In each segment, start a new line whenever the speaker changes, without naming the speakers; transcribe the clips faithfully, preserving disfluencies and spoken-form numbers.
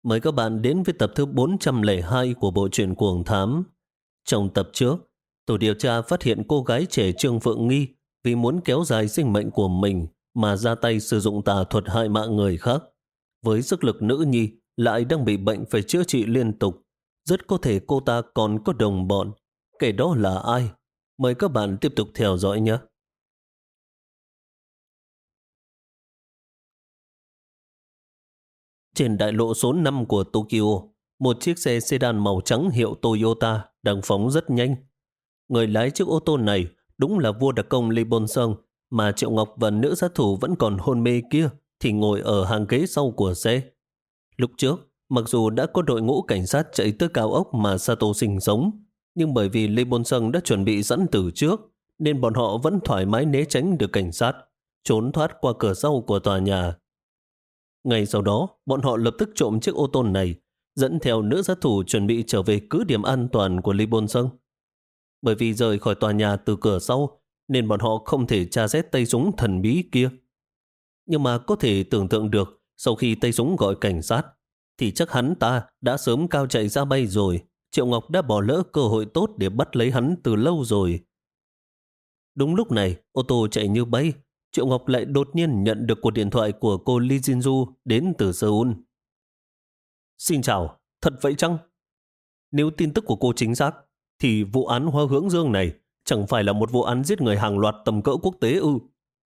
Mời các bạn đến với tập thứ bốn trăm lẻ hai của bộ truyện Cuồng Thám. Trong tập trước, tổ điều tra phát hiện cô gái trẻ Trương Phượng Nghi vì muốn kéo dài sinh mệnh của mình mà ra tay sử dụng tà thuật hại mạng người khác. Với sức lực nữ nhi lại đang bị bệnh phải chữa trị liên tục. Rất có thể cô ta còn có đồng bọn. Kẻ đó là ai? Mời các bạn tiếp tục theo dõi nhé. Trên đại lộ số năm của Tokyo, một chiếc xe sedan màu trắng hiệu Toyota đang phóng rất nhanh. Người lái chiếc ô tô này đúng là vua đặc công Lee Bôn Sung, mà Triệu Ngọc và nữ sát thủ vẫn còn hôn mê kia thì ngồi ở hàng ghế sau của xe. Lúc trước, mặc dù đã có đội ngũ cảnh sát chạy tới cao ốc mà Sato sinh sống, nhưng bởi vì Lee Bôn Sung đã chuẩn bị sẵn từ trước, nên bọn họ vẫn thoải mái né tránh được cảnh sát, trốn thoát qua cửa sau của tòa nhà. Ngay sau đó, bọn họ lập tức trộm chiếc ô tô này, dẫn theo nữ sát thủ chuẩn bị trở về cứ điểm an toàn của Lee Bôn Sung. Bởi vì rời khỏi tòa nhà từ cửa sau, nên bọn họ không thể tra xét tay súng thần bí kia. Nhưng mà có thể tưởng tượng được, sau khi tay súng gọi cảnh sát, thì chắc hắn ta đã sớm cao chạy ra bay rồi. Triệu Ngọc đã bỏ lỡ cơ hội tốt để bắt lấy hắn từ lâu rồi. Đúng lúc này, ô tô chạy như bay, Triệu Ngọc lại đột nhiên nhận được cuộc điện thoại của cô Lee Jinju đến từ Seoul. Xin chào, thật vậy chăng? Nếu tin tức của cô chính xác, thì vụ án Hoa Hướng Dương này chẳng phải là một vụ án giết người hàng loạt tầm cỡ quốc tế ư?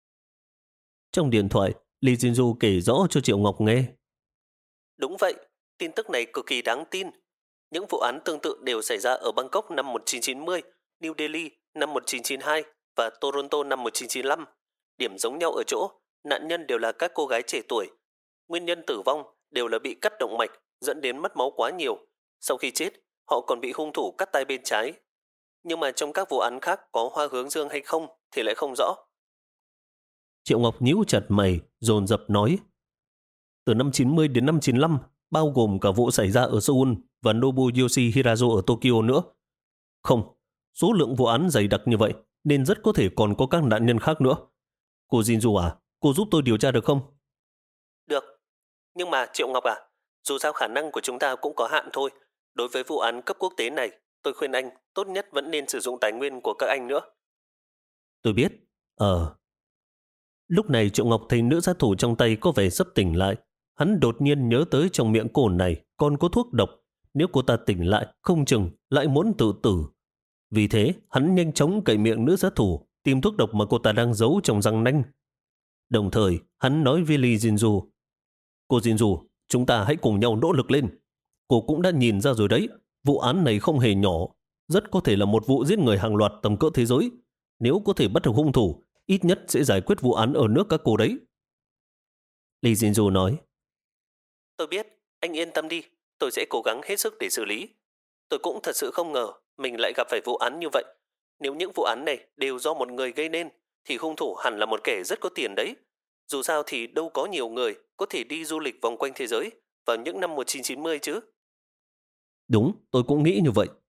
Trong điện thoại, Lee Jinju kể rõ cho Triệu Ngọc nghe. Đúng vậy, tin tức này cực kỳ đáng tin. Những vụ án tương tự đều xảy ra ở Bangkok năm một nghìn chín trăm chín mươi, New Delhi năm một nghìn chín trăm chín mươi hai và Toronto năm một nghìn chín trăm chín mươi lăm. Điểm giống nhau ở chỗ, nạn nhân đều là các cô gái trẻ tuổi. Nguyên nhân tử vong đều là bị cắt động mạch, dẫn đến mất máu quá nhiều. Sau khi chết, họ còn bị hung thủ cắt tay bên trái. Nhưng mà trong các vụ án khác có Hoa Hướng Dương hay không thì lại không rõ. Triệu Ngọc nhíu chặt mày, dồn dập nói. Từ năm chín mươi đến năm chín lăm, bao gồm cả vụ xảy ra ở Seoul và Nobuyoshi Hirazo ở Tokyo nữa. Không, số lượng vụ án dày đặc như vậy nên rất có thể còn có các nạn nhân khác nữa. Cô Jinju à, cô giúp tôi điều tra được không? Được, nhưng mà Triệu Ngọc à, dù sao khả năng của chúng ta cũng có hạn thôi. Đối với vụ án cấp quốc tế này, tôi khuyên anh tốt nhất vẫn nên sử dụng tài nguyên của các anh nữa. Tôi biết. Ờ. Lúc này Triệu Ngọc thấy nữ sát thủ trong tay có vẻ sắp tỉnh lại. Hắn đột nhiên nhớ tới trong miệng cô này còn có thuốc độc. Nếu cô ta tỉnh lại, không chừng lại muốn tự tử. Vì thế, hắn nhanh chóng cậy miệng nữ sát thủ, tìm thuốc độc mà cô ta đang giấu trong răng nanh. Đồng thời, hắn nói với Lee Jinju. Cô Jinju, chúng ta hãy cùng nhau nỗ lực lên. Cô cũng đã nhìn ra rồi đấy, vụ án này không hề nhỏ. Rất có thể là một vụ giết người hàng loạt tầm cỡ thế giới. Nếu có thể bắt được hung thủ, ít nhất sẽ giải quyết vụ án ở nước các cô đấy. Lee Jinju nói. Tôi biết, anh yên tâm đi, tôi sẽ cố gắng hết sức để xử lý. Tôi cũng thật sự không ngờ mình lại gặp phải vụ án như vậy. Nếu những vụ án này đều do một người gây nên, thì hung thủ hẳn là một kẻ rất có tiền đấy. Dù sao thì đâu có nhiều người có thể đi du lịch vòng quanh thế giới vào những năm một nghìn chín trăm chín mươi chứ. Đúng, tôi cũng nghĩ như vậy.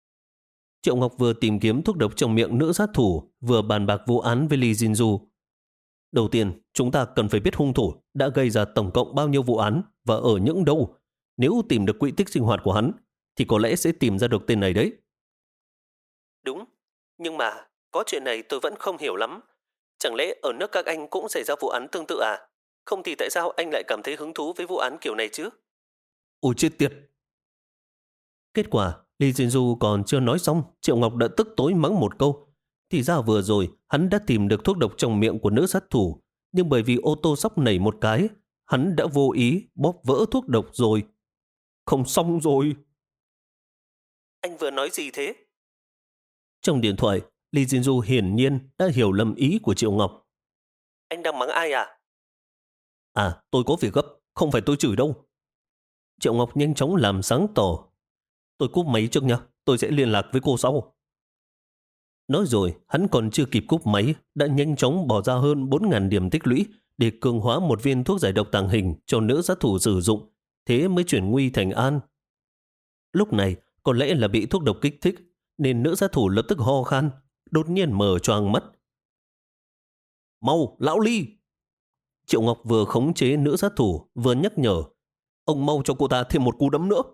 Triệu Ngọc vừa tìm kiếm thuốc độc trong miệng nữ sát thủ, vừa bàn bạc vụ án với Lee Jinju. Đầu tiên, chúng ta cần phải biết hung thủ đã gây ra tổng cộng bao nhiêu vụ án và ở những đâu. Nếu tìm được quỹ tích sinh hoạt của hắn, thì có lẽ sẽ tìm ra được tên này đấy. Đúng, nhưng mà có chuyện này tôi vẫn không hiểu lắm. Chẳng lẽ ở nước các anh cũng xảy ra vụ án tương tự à? Không thì tại sao anh lại cảm thấy hứng thú với vụ án kiểu này chứ? Ôi chết tiệt! Kết quả, Lee Jinju còn chưa nói xong, Triệu Ngọc đã tức tối mắng một câu. Thì ra vừa rồi, hắn đã tìm được thuốc độc trong miệng của nữ sát thủ, nhưng bởi vì ô tô sóc nảy một cái, hắn đã vô ý bóp vỡ thuốc độc rồi. Không xong rồi! Anh vừa nói gì thế? Trong điện thoại, Lee Jinju hiển nhiên đã hiểu lầm ý của Triệu Ngọc. Anh đang mắng ai à? À, tôi có việc gấp, không phải tôi chửi đâu. Triệu Ngọc nhanh chóng làm sáng tỏ. Tôi cúp máy trước nha, tôi sẽ liên lạc với cô sau. Nói rồi, hắn còn chưa kịp cúp máy, đã nhanh chóng bỏ ra hơn bốn nghìn điểm tích lũy để cường hóa một viên thuốc giải độc tàng hình cho nữ sát thủ sử dụng, thế mới chuyển nguy thành an. Lúc này, có lẽ là bị thuốc độc kích thích, nên nữ sát thủ lập tức ho khan, đột nhiên mở choàng mắt. Mau, lão Ly! Triệu Ngọc vừa khống chế nữ sát thủ, vừa nhắc nhở. Ông mau cho cô ta thêm một cú đấm nữa.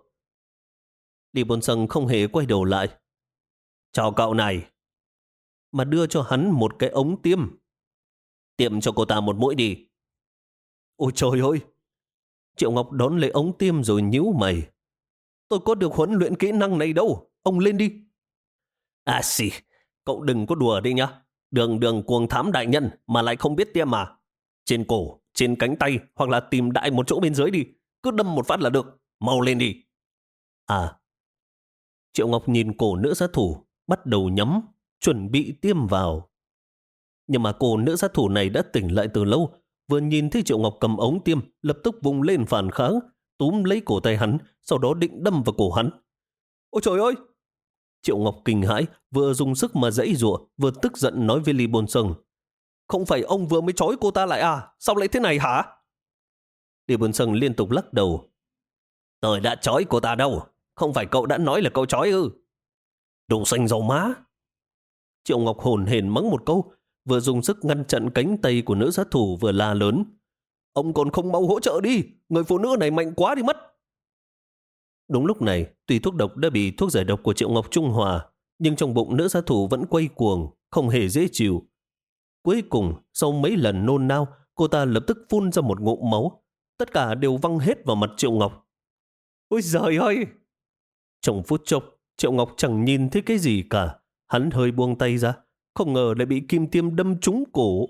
Lý Bôn Sâng không hề quay đầu lại. Chào cậu này. Mà đưa cho hắn một cái ống tiêm. Tiêm cho cô ta một mũi đi. Ôi trời ơi! Triệu Ngọc đón lấy ống tiêm rồi nhíu mày. Tôi có được huấn luyện kỹ năng này đâu. Ông lên đi. À xì, cậu đừng có đùa đi nhá. Đường đường cuồng thám đại nhân mà lại không biết tiêm mà. Trên cổ, trên cánh tay hoặc là tìm đại một chỗ bên dưới đi. Cứ đâm một phát là được. Mau lên đi. À. Triệu Ngọc nhìn cổ nữ sát thủ, bắt đầu nhắm, chuẩn bị tiêm vào. Nhưng mà cô nữ sát thủ này đã tỉnh lại từ lâu, vừa nhìn thấy Triệu Ngọc cầm ống tiêm, lập tức vùng lên phản kháng, túm lấy cổ tay hắn, sau đó định đâm vào cổ hắn. Ôi trời ơi! Triệu Ngọc kinh hãi, vừa dùng sức mà giãy giụa, vừa tức giận nói với Lý Bôn Sâng. Không phải ông vừa mới trói cô ta lại à? Sao lại thế này hả? Lý Bôn Sâng liên tục lắc đầu. Tôi đã trói cô ta đâu? Không phải cậu đã nói là cậu trói ư? Đồ xanh dầu má! Triệu Ngọc hồn hển mắng một câu, vừa dùng sức ngăn chặn cánh tay của nữ sát thủ vừa la lớn. Ông còn không mau hỗ trợ đi, người phụ nữ này mạnh quá đi mất. Đúng lúc này, tuy thuốc độc đã bị thuốc giải độc của Triệu Ngọc trung hòa, nhưng trong bụng nữ sát thủ vẫn quay cuồng, không hề dễ chịu. Cuối cùng, sau mấy lần nôn nao, cô ta lập tức phun ra một ngụm máu. Tất cả đều văng hết vào mặt Triệu Ngọc. Ôi giời ơi! Trong phút chốc, Triệu Ngọc chẳng nhìn thấy cái gì cả. Hắn hơi buông tay ra, không ngờ lại bị kim tiêm đâm trúng cổ.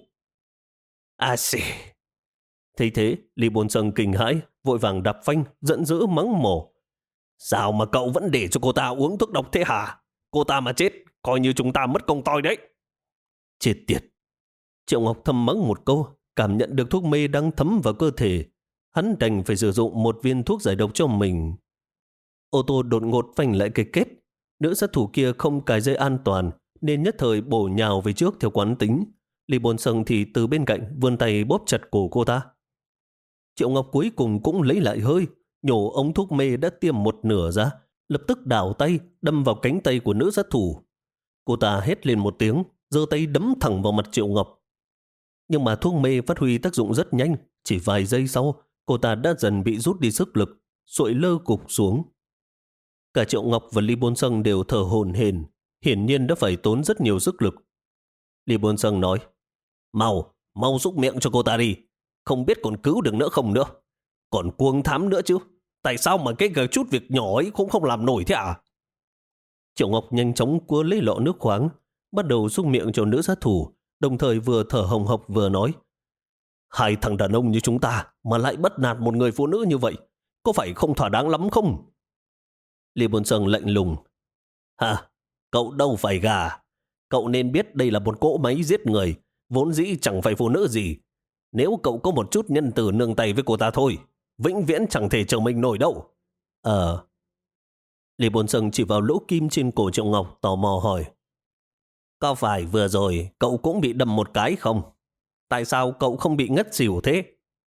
À xì! Thấy thế, Lý Bôn Sâng kinh hãi, vội vàng đạp phanh, giận dữ mắng mỏ. Sao mà cậu vẫn để cho cô ta uống thuốc độc thế hả? Cô ta mà chết, coi như chúng ta mất công toi đấy. Chết tiệt! Triệu Ngọc thầm mắng một câu, cảm nhận được thuốc mê đang thấm vào cơ thể. Hắn đành phải sử dụng một viên thuốc giải độc cho mình. Ô tô đột ngột phanh lại cái kết. Nữ sát thủ kia không cài dây an toàn, nên nhất thời bổ nhào về trước theo quán tính. Lý Bôn Sâng thì từ bên cạnh vươn tay bóp chặt cổ cô ta. Triệu Ngọc cuối cùng cũng lấy lại hơi, nhổ ống thuốc mê đã tiêm một nửa ra, lập tức đảo tay đâm vào cánh tay của nữ sát thủ. Cô ta hét lên một tiếng, giơ tay đấm thẳng vào mặt Triệu Ngọc. Nhưng mà thuốc mê phát huy tác dụng rất nhanh, chỉ vài giây sau, cô ta đã dần bị rút đi sức lực, sụi lơ cục xuống. Cả Triệu Ngọc và Lý Bôn Sâng đều thở hổn hển, hiển nhiên đã phải tốn rất nhiều sức lực. Lý Bôn Sâng nói, mau, mau xúc miệng cho cô ta đi, không biết còn cứu được nữa không nữa. Còn cuồng thám nữa chứ, tại sao mà cái gờ chút việc nhỏ ấy cũng không làm nổi thế à? Triệu Ngọc nhanh chóng cua lấy lọ nước khoáng, bắt đầu xúc miệng cho nữ sát thủ, đồng thời vừa thở hồng hộc vừa nói, hai thằng đàn ông như chúng ta mà lại bắt nạt một người phụ nữ như vậy, có phải không thỏa đáng lắm không? Lý Bôn Sâng lạnh lùng, hả, cậu đâu phải gà, cậu nên biết đây là một cỗ máy giết người, vốn dĩ chẳng phải phụ nữ gì. Nếu cậu có một chút nhân từ nương tay với cô ta thôi, vĩnh viễn chẳng thể trở mình nổi đâu. Ờ. Lý Bôn Sâng chỉ vào lỗ kim trên cổ Triệu Ngọc tò mò hỏi, có phải vừa rồi cậu cũng bị đâm một cái không? Tại sao cậu không bị ngất xỉu thế?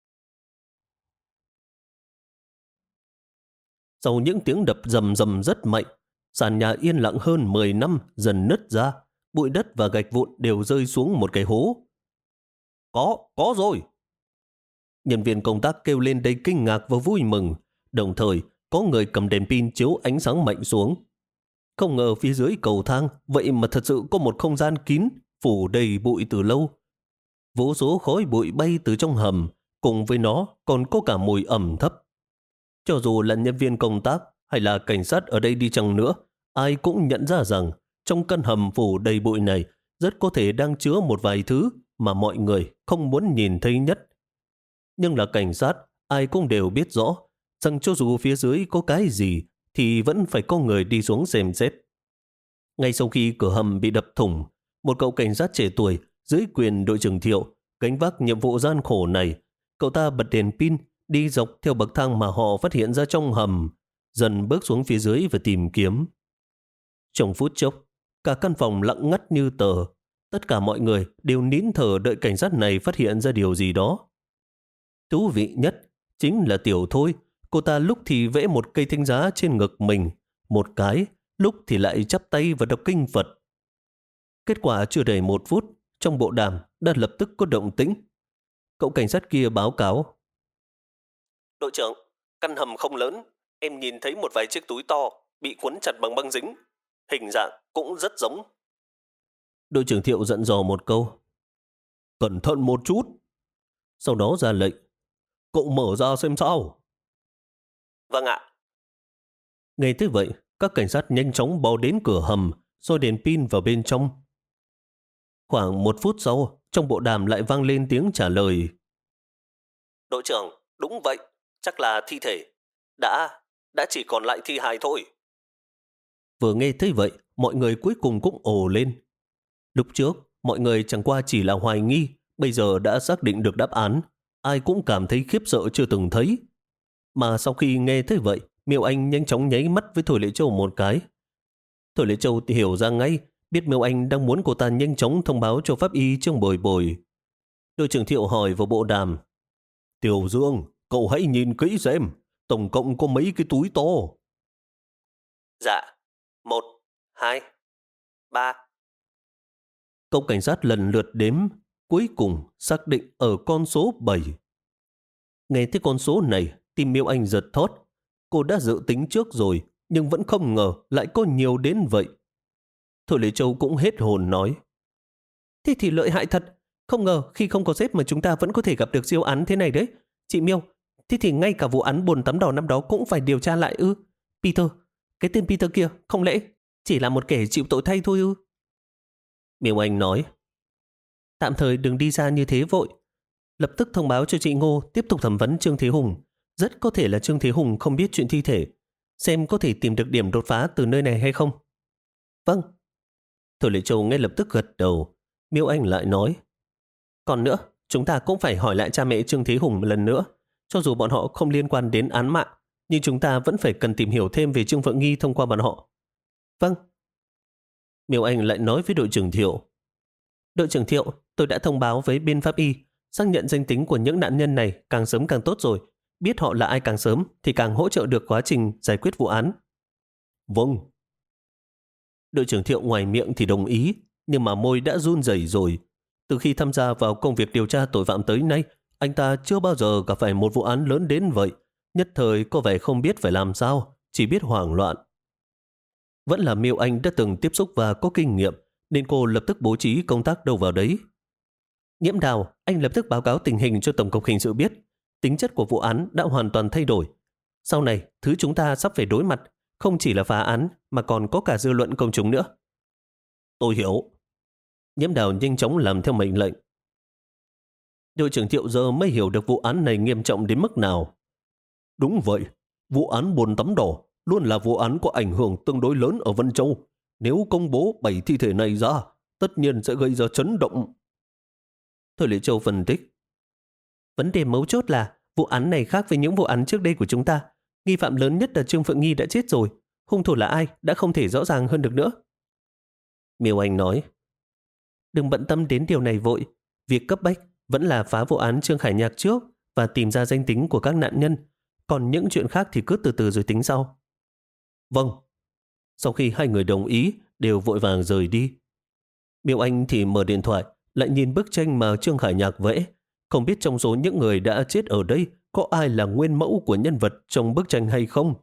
Sau những tiếng đập rầm rầm rất mạnh, sàn nhà yên lặng hơn mười năm dần nứt ra, bụi đất và gạch vụn đều rơi xuống một cái hố. Có, có rồi! Nhân viên công tác kêu lên đầy kinh ngạc và vui mừng, đồng thời có người cầm đèn pin chiếu ánh sáng mạnh xuống. Không ngờ phía dưới cầu thang vậy mà thật sự có một không gian kín, phủ đầy bụi từ lâu. Vô số khói bụi bay từ trong hầm, cùng với nó còn có cả mùi ẩm thấp. Cho dù là nhân viên công tác hay là cảnh sát ở đây đi chăng nữa, ai cũng nhận ra rằng trong căn hầm phủ đầy bụi này rất có thể đang chứa một vài thứ mà mọi người không muốn nhìn thấy nhất. Nhưng là cảnh sát, ai cũng đều biết rõ rằng cho dù phía dưới có cái gì thì vẫn phải có người đi xuống xem xét. Ngay sau khi cửa hầm bị đập thủng, một cậu cảnh sát trẻ tuổi dưới quyền đội trưởng Thiệu gánh vác nhiệm vụ gian khổ này. Cậu ta bật đèn pin đi dọc theo bậc thang mà họ phát hiện ra trong hầm, dần bước xuống phía dưới và tìm kiếm. Trong phút chốc, cả căn phòng lặng ngắt như tờ. Tất cả mọi người đều nín thở đợi cảnh sát này phát hiện ra điều gì đó. Thú vị nhất chính là Tiểu Thôi. Cô ta lúc thì vẽ một cây thánh giá trên ngực mình, một cái, lúc thì lại chắp tay và đọc kinh Phật. Kết quả chưa đầy một phút, trong bộ đàm đã lập tức có động tĩnh. Cậu cảnh sát kia báo cáo. Đội trưởng, căn hầm không lớn, em nhìn thấy một vài chiếc túi to bị cuốn chặt bằng băng dính. Hình dạng cũng rất giống. Đội trưởng Thiệu dặn dò một câu. Cẩn thận một chút. Sau đó ra lệnh. Cậu mở ra xem sao. Vâng ạ. Nghe thế vậy, các cảnh sát nhanh chóng bò đến cửa hầm, soi đèn pin vào bên trong. Khoảng một phút sau, trong bộ đàm lại vang lên tiếng trả lời. Đội trưởng, đúng vậy, chắc là thi thể. Đã, đã chỉ còn lại thi hài thôi. Vừa nghe thấy vậy, mọi người cuối cùng cũng ồ lên. Lúc trước, mọi người chẳng qua chỉ là hoài nghi, bây giờ đã xác định được đáp án. Ai cũng cảm thấy khiếp sợ chưa từng thấy. Mà sau khi nghe thấy vậy, Miêu Anh nhanh chóng nháy mắt với Thôi Lệ Châu một cái. Thôi Lệ Châu thì hiểu ra ngay, biết Miêu Anh đang muốn cô ta nhanh chóng thông báo cho pháp y Trương Bồi Bồi. Đội trưởng Thiệu hỏi vào bộ đàm. Tiểu Dương, cậu hãy nhìn kỹ xem, tổng cộng có mấy cái túi to. Dạ, một, hai, ba. Cậu cảnh sát lần lượt đếm, cuối cùng xác định ở con số bảy. Nghe thấy con số này, tim Miêu Anh giật thót. Cô đã dự tính trước rồi, nhưng vẫn không ngờ lại có nhiều đến vậy. Thôi Lệ Châu cũng hết hồn nói. Thế thì lợi hại thật, không ngờ khi không có sếp mà chúng ta vẫn có thể gặp được siêu án thế này đấy. Chị Miêu, thế thì ngay cả vụ án bồn tắm đỏ năm đó cũng phải điều tra lại ư? Peter, cái tên Peter kia, không lẽ chỉ là một kẻ chịu tội thay thôi ư? Miêu Anh nói. Tạm thời đừng đi ra như thế vội. Lập tức thông báo cho chị Ngô tiếp tục thẩm vấn Trương Thế Hùng. Rất có thể là Trương Thế Hùng không biết chuyện thi thể. Xem có thể tìm được điểm đột phá từ nơi này hay không. Vâng. Thôi Lệ Châu ngay lập tức gật đầu. Miêu Anh lại nói. Còn nữa, chúng ta cũng phải hỏi lại cha mẹ Trương Thế Hùng một lần nữa. Cho dù bọn họ không liên quan đến án mạng, nhưng chúng ta vẫn phải cần tìm hiểu thêm về Trương Vượng Nghi thông qua bọn họ. Vâng. Miêu Anh lại nói với đội trưởng Thiệu. Đội trưởng Thiệu, tôi đã thông báo với bên pháp y, xác nhận danh tính của những nạn nhân này càng sớm càng tốt rồi. Biết họ là ai càng sớm thì càng hỗ trợ được quá trình giải quyết vụ án. Vâng. Đội trưởng Thiệu ngoài miệng thì đồng ý, nhưng mà môi đã run rẩy rồi. Từ khi tham gia vào công việc điều tra tội phạm tới nay, anh ta chưa bao giờ gặp phải một vụ án lớn đến vậy. Nhất thời có vẻ không biết phải làm sao, chỉ biết hoảng loạn. Vẫn là Miêu Anh đã từng tiếp xúc và có kinh nghiệm, nên cô lập tức bố trí công tác đâu vào đấy. Nhiễm Đào, anh lập tức báo cáo tình hình cho Tổng cục Hình sự biết. Tính chất của vụ án đã hoàn toàn thay đổi. Sau này, thứ chúng ta sắp phải đối mặt không chỉ là phá án mà còn có cả dư luận công chúng nữa. Tôi hiểu. Nhiễm Đào nhanh chóng làm theo mệnh lệnh. Đội trưởng Thiệu giờ mới hiểu được vụ án này nghiêm trọng đến mức nào. Đúng vậy, vụ án bồn tắm đỏ luôn là vụ án có ảnh hưởng tương đối lớn ở Vân Châu. Nếu công bố bảy thi thể này ra, tất nhiên sẽ gây ra chấn động. Thôi Lệ Châu phân tích. Vấn đề mấu chốt là vụ án này khác với những vụ án trước đây của chúng ta. Nghi phạm lớn nhất là Trương Phượng Nghi đã chết rồi. Hung thủ là ai đã không thể rõ ràng hơn được nữa. Miêu Anh nói. Đừng bận tâm đến điều này vội. Việc cấp bách vẫn là phá vụ án Trương Khải Nhạc trước và tìm ra danh tính của các nạn nhân. Còn những chuyện khác thì cứ từ từ rồi tính sau. Vâng. Sau khi hai người đồng ý, đều vội vàng rời đi. Miêu Anh thì mở điện thoại, lại nhìn bức tranh mà Trương Khải Nhạc vẽ. Không biết trong số những người đã chết ở đây có ai là nguyên mẫu của nhân vật trong bức tranh hay không.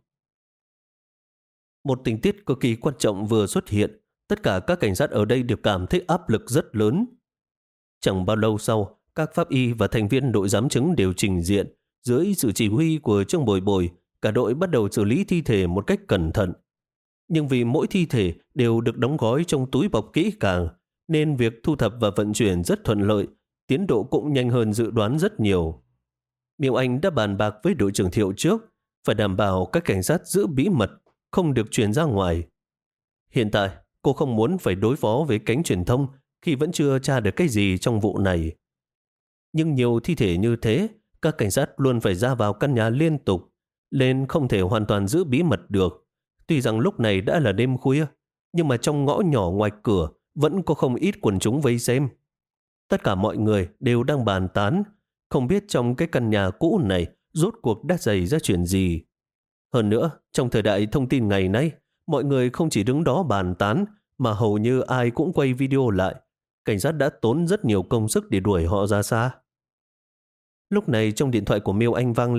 Một tình tiết cực kỳ quan trọng vừa xuất hiện. Tất cả các cảnh sát ở đây đều cảm thấy áp lực rất lớn. Chẳng bao lâu sau, các pháp y và thành viên đội giám chứng đều trình diện. Dưới sự chỉ huy của Trương Bồi Bồi, cả đội bắt đầu xử lý thi thể một cách cẩn thận. Nhưng vì mỗi thi thể đều được đóng gói trong túi bọc kỹ càng, nên việc thu thập và vận chuyển rất thuận lợi, tiến độ cũng nhanh hơn dự đoán rất nhiều. Miêu Anh đã bàn bạc với đội trưởng Thiệu trước, phải đảm bảo các cảnh sát giữ bí mật, không được truyền ra ngoài. Hiện tại, cô không muốn phải đối phó với cánh truyền thông khi vẫn chưa tra được cái gì trong vụ này. Nhưng nhiều thi thể như thế, các cảnh sát luôn phải ra vào căn nhà liên tục, nên không thể hoàn toàn giữ bí mật được. Tuy rằng lúc này đã là đêm khuya, nhưng mà trong ngõ nhỏ ngoài cửa vẫn có không ít quần chúng vây xem. Tất cả mọi người đều đang bàn tán, không biết trong cái căn nhà cũ này rốt cuộc đã xảy ra chuyện gì. Hơn nữa, trong thời đại thông tin ngày nay, mọi người không chỉ đứng đó bàn tán, mà hầu như ai cũng quay video lại. Cảnh sát đã tốn rất nhiều công sức để đuổi họ ra xa. Lúc này trong điện thoại của Miêu Anh vang lên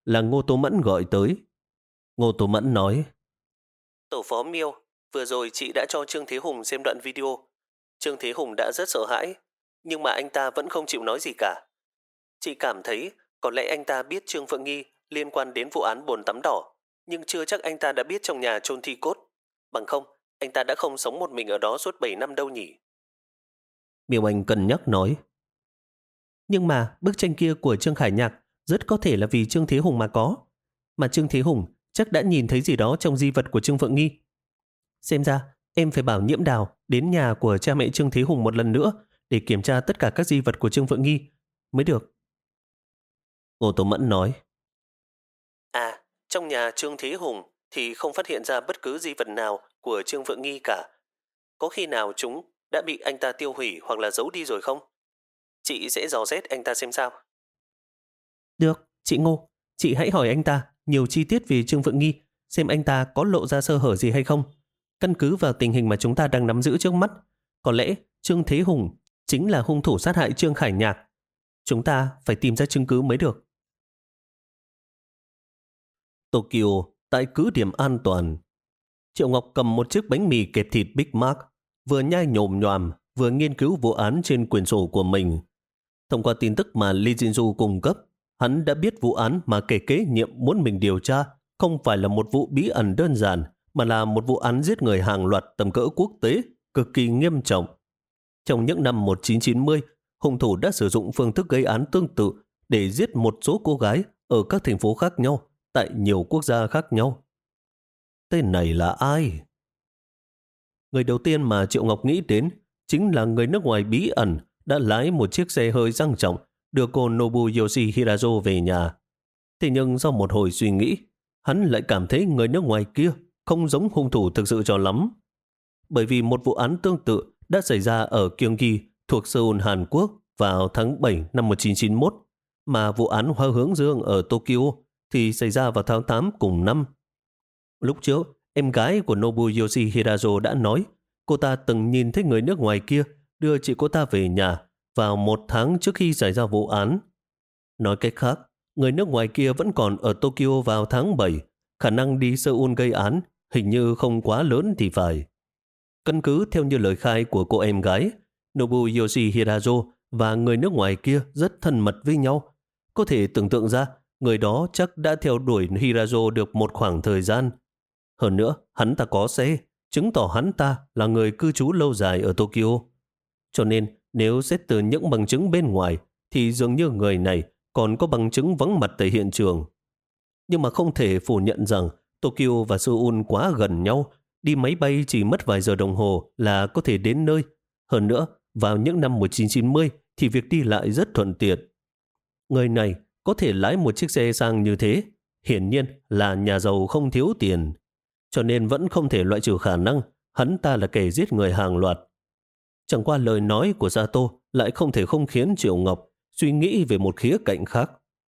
là Ngô Tố Mẫn gọi tới. Ngô Tố Mẫn nói: Tổ phó Miêu, vừa rồi chị đã cho Trương Thế Hùng xem đoạn video. Trương Thế Hùng đã rất sợ hãi, nhưng mà anh ta vẫn không chịu nói gì cả. Chị cảm thấy có lẽ anh ta biết Trương Phượng Nghi liên quan đến vụ án bồn tắm đỏ, nhưng chưa chắc anh ta đã biết trong nhà chôn thi cốt. Bằng không, anh ta đã không sống một mình ở đó suốt bảy năm đâu nhỉ. Miêu Anh cân nhắc nói: Nhưng mà bức tranh kia của Trương Khải Nhạc rất có thể là vì Trương Thế Hùng mà có. Mà Trương Thế Hùng chắc đã nhìn thấy gì đó trong di vật của Trương Phượng Nghi. Xem ra em phải bảo Nhiễm Đào đến nhà của cha mẹ Trương Thế Hùng một lần nữa để kiểm tra tất cả các di vật của Trương Phượng Nghi mới được. Ngô Tố Mẫn nói: À, trong nhà Trương Thế Hùng thì không phát hiện ra bất cứ di vật nào của Trương Phượng Nghi cả. Có khi nào chúng đã bị anh ta tiêu hủy hoặc là giấu đi rồi không? Chị sẽ dò xét anh ta xem sao. Được, chị Ngô, chị hãy hỏi anh ta nhiều chi tiết về Trương Phượng Nghi, xem anh ta có lộ ra sơ hở gì hay không. Căn cứ vào tình hình mà chúng ta đang nắm giữ trước mắt, có lẽ Trương Thế Hùng chính là hung thủ sát hại Trương Khải Nhạc. Chúng ta phải tìm ra chứng cứ mới được. Tokyo, tại cứ điểm an toàn. Triệu Ngọc cầm một chiếc bánh mì kẹp thịt Big Mac, vừa nhai nhồm nhoàm, vừa nghiên cứu vụ án trên quyển sổ của mình. Thông qua tin tức mà Lee Jin-ju cung cấp, hắn đã biết vụ án mà kẻ kế nhiệm muốn mình điều tra không phải là một vụ bí ẩn đơn giản, mà là một vụ án giết người hàng loạt tầm cỡ quốc tế, cực kỳ nghiêm trọng. Trong những năm một nghìn chín trăm chín mươi, hung thủ đã sử dụng phương thức gây án tương tự để giết một số cô gái ở các thành phố khác nhau, tại nhiều quốc gia khác nhau. Tên này là ai? Người đầu tiên mà Triệu Ngọc nghĩ đến chính là người nước ngoài bí ẩn đã lái một chiếc xe hơi sang trọng đưa cô Nobuyoshi Hirazo về nhà. Thế nhưng sau một hồi suy nghĩ, hắn lại cảm thấy người nước ngoài kia không giống hung thủ thực sự cho lắm. Bởi vì một vụ án tương tự đã xảy ra ở Gyeonggi thuộc Seoul, Hàn Quốc vào tháng bảy năm một nghìn chín trăm chín mươi mốt, mà vụ án Hoa Hướng Dương ở Tokyo thì xảy ra vào tháng tám cùng năm. Lúc trước, em gái của Nobuyoshi Hirazo đã nói cô ta từng nhìn thấy người nước ngoài kia đưa chị cô ta về nhà vào một tháng trước khi xảy ra vụ án. Nói cách khác, người nước ngoài kia vẫn còn ở Tokyo vào tháng bảy, khả năng đi Seoul gây án hình như không quá lớn thì phải. Căn cứ theo như lời khai của cô em gái, Nobuyoshi Hirazo và người nước ngoài kia rất thân mật với nhau. Có thể tưởng tượng ra, người đó chắc đã theo đuổi Hirazo được một khoảng thời gian. Hơn nữa, hắn ta có xe, chứng tỏ hắn ta là người cư trú lâu dài ở Tokyo. Cho nên, nếu xét từ những bằng chứng bên ngoài, thì dường như người này còn có bằng chứng vắng mặt tại hiện trường. Nhưng mà không thể phủ nhận rằng Tokyo và Seoul quá gần nhau, đi máy bay chỉ mất vài giờ đồng hồ là có thể đến nơi. Hơn nữa, vào những năm một nghìn chín trăm chín mươi thì việc đi lại rất thuận tiện. Người này có thể lái một chiếc xe sang như thế, hiển nhiên là nhà giàu không thiếu tiền. Cho nên vẫn không thể loại trừ khả năng hắn ta là kẻ giết người hàng loạt. Chẳng qua lời nói của Sato lại không thể không khiến Triệu Ngọc suy nghĩ về một khía cạnh khác.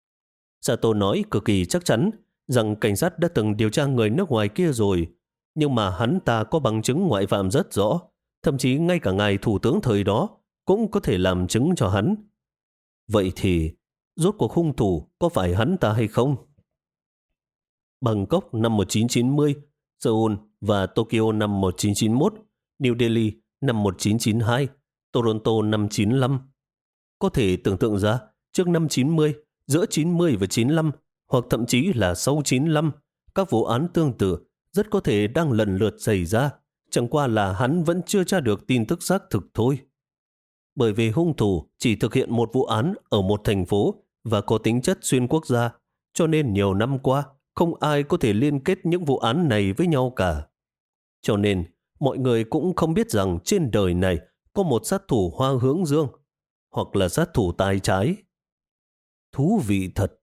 Sato nói cực kỳ chắc chắn rằng cảnh sát đã từng điều tra người nước ngoài kia rồi, nhưng mà hắn ta có bằng chứng ngoại phạm rất rõ, thậm chí ngay cả ngài thủ tướng thời đó cũng có thể làm chứng cho hắn. Vậy thì, rốt cuộc hung thủ có phải hắn ta hay không? Bangkok năm một nghìn chín trăm chín mươi, Seoul và Tokyo năm một nghìn chín trăm chín mươi mốt, New Delhi năm một nghìn chín trăm chín mươi hai, Toronto năm chín mươi lăm. Có thể tưởng tượng ra, trước năm chín mươi, giữa chín mươi và chín mươi lăm, hoặc thậm chí là sau chín mươi lăm, các vụ án tương tự rất có thể đang lần lượt xảy ra, chẳng qua là hắn vẫn chưa tra được tin tức xác thực thôi. Bởi vì hung thủ chỉ thực hiện một vụ án ở một thành phố và có tính chất xuyên quốc gia, cho nên nhiều năm qua không ai có thể liên kết những vụ án này với nhau cả. Cho nên mọi người cũng không biết rằng trên đời này có một sát thủ Hoa Hướng Dương hoặc là sát thủ tay trái. Thú vị thật.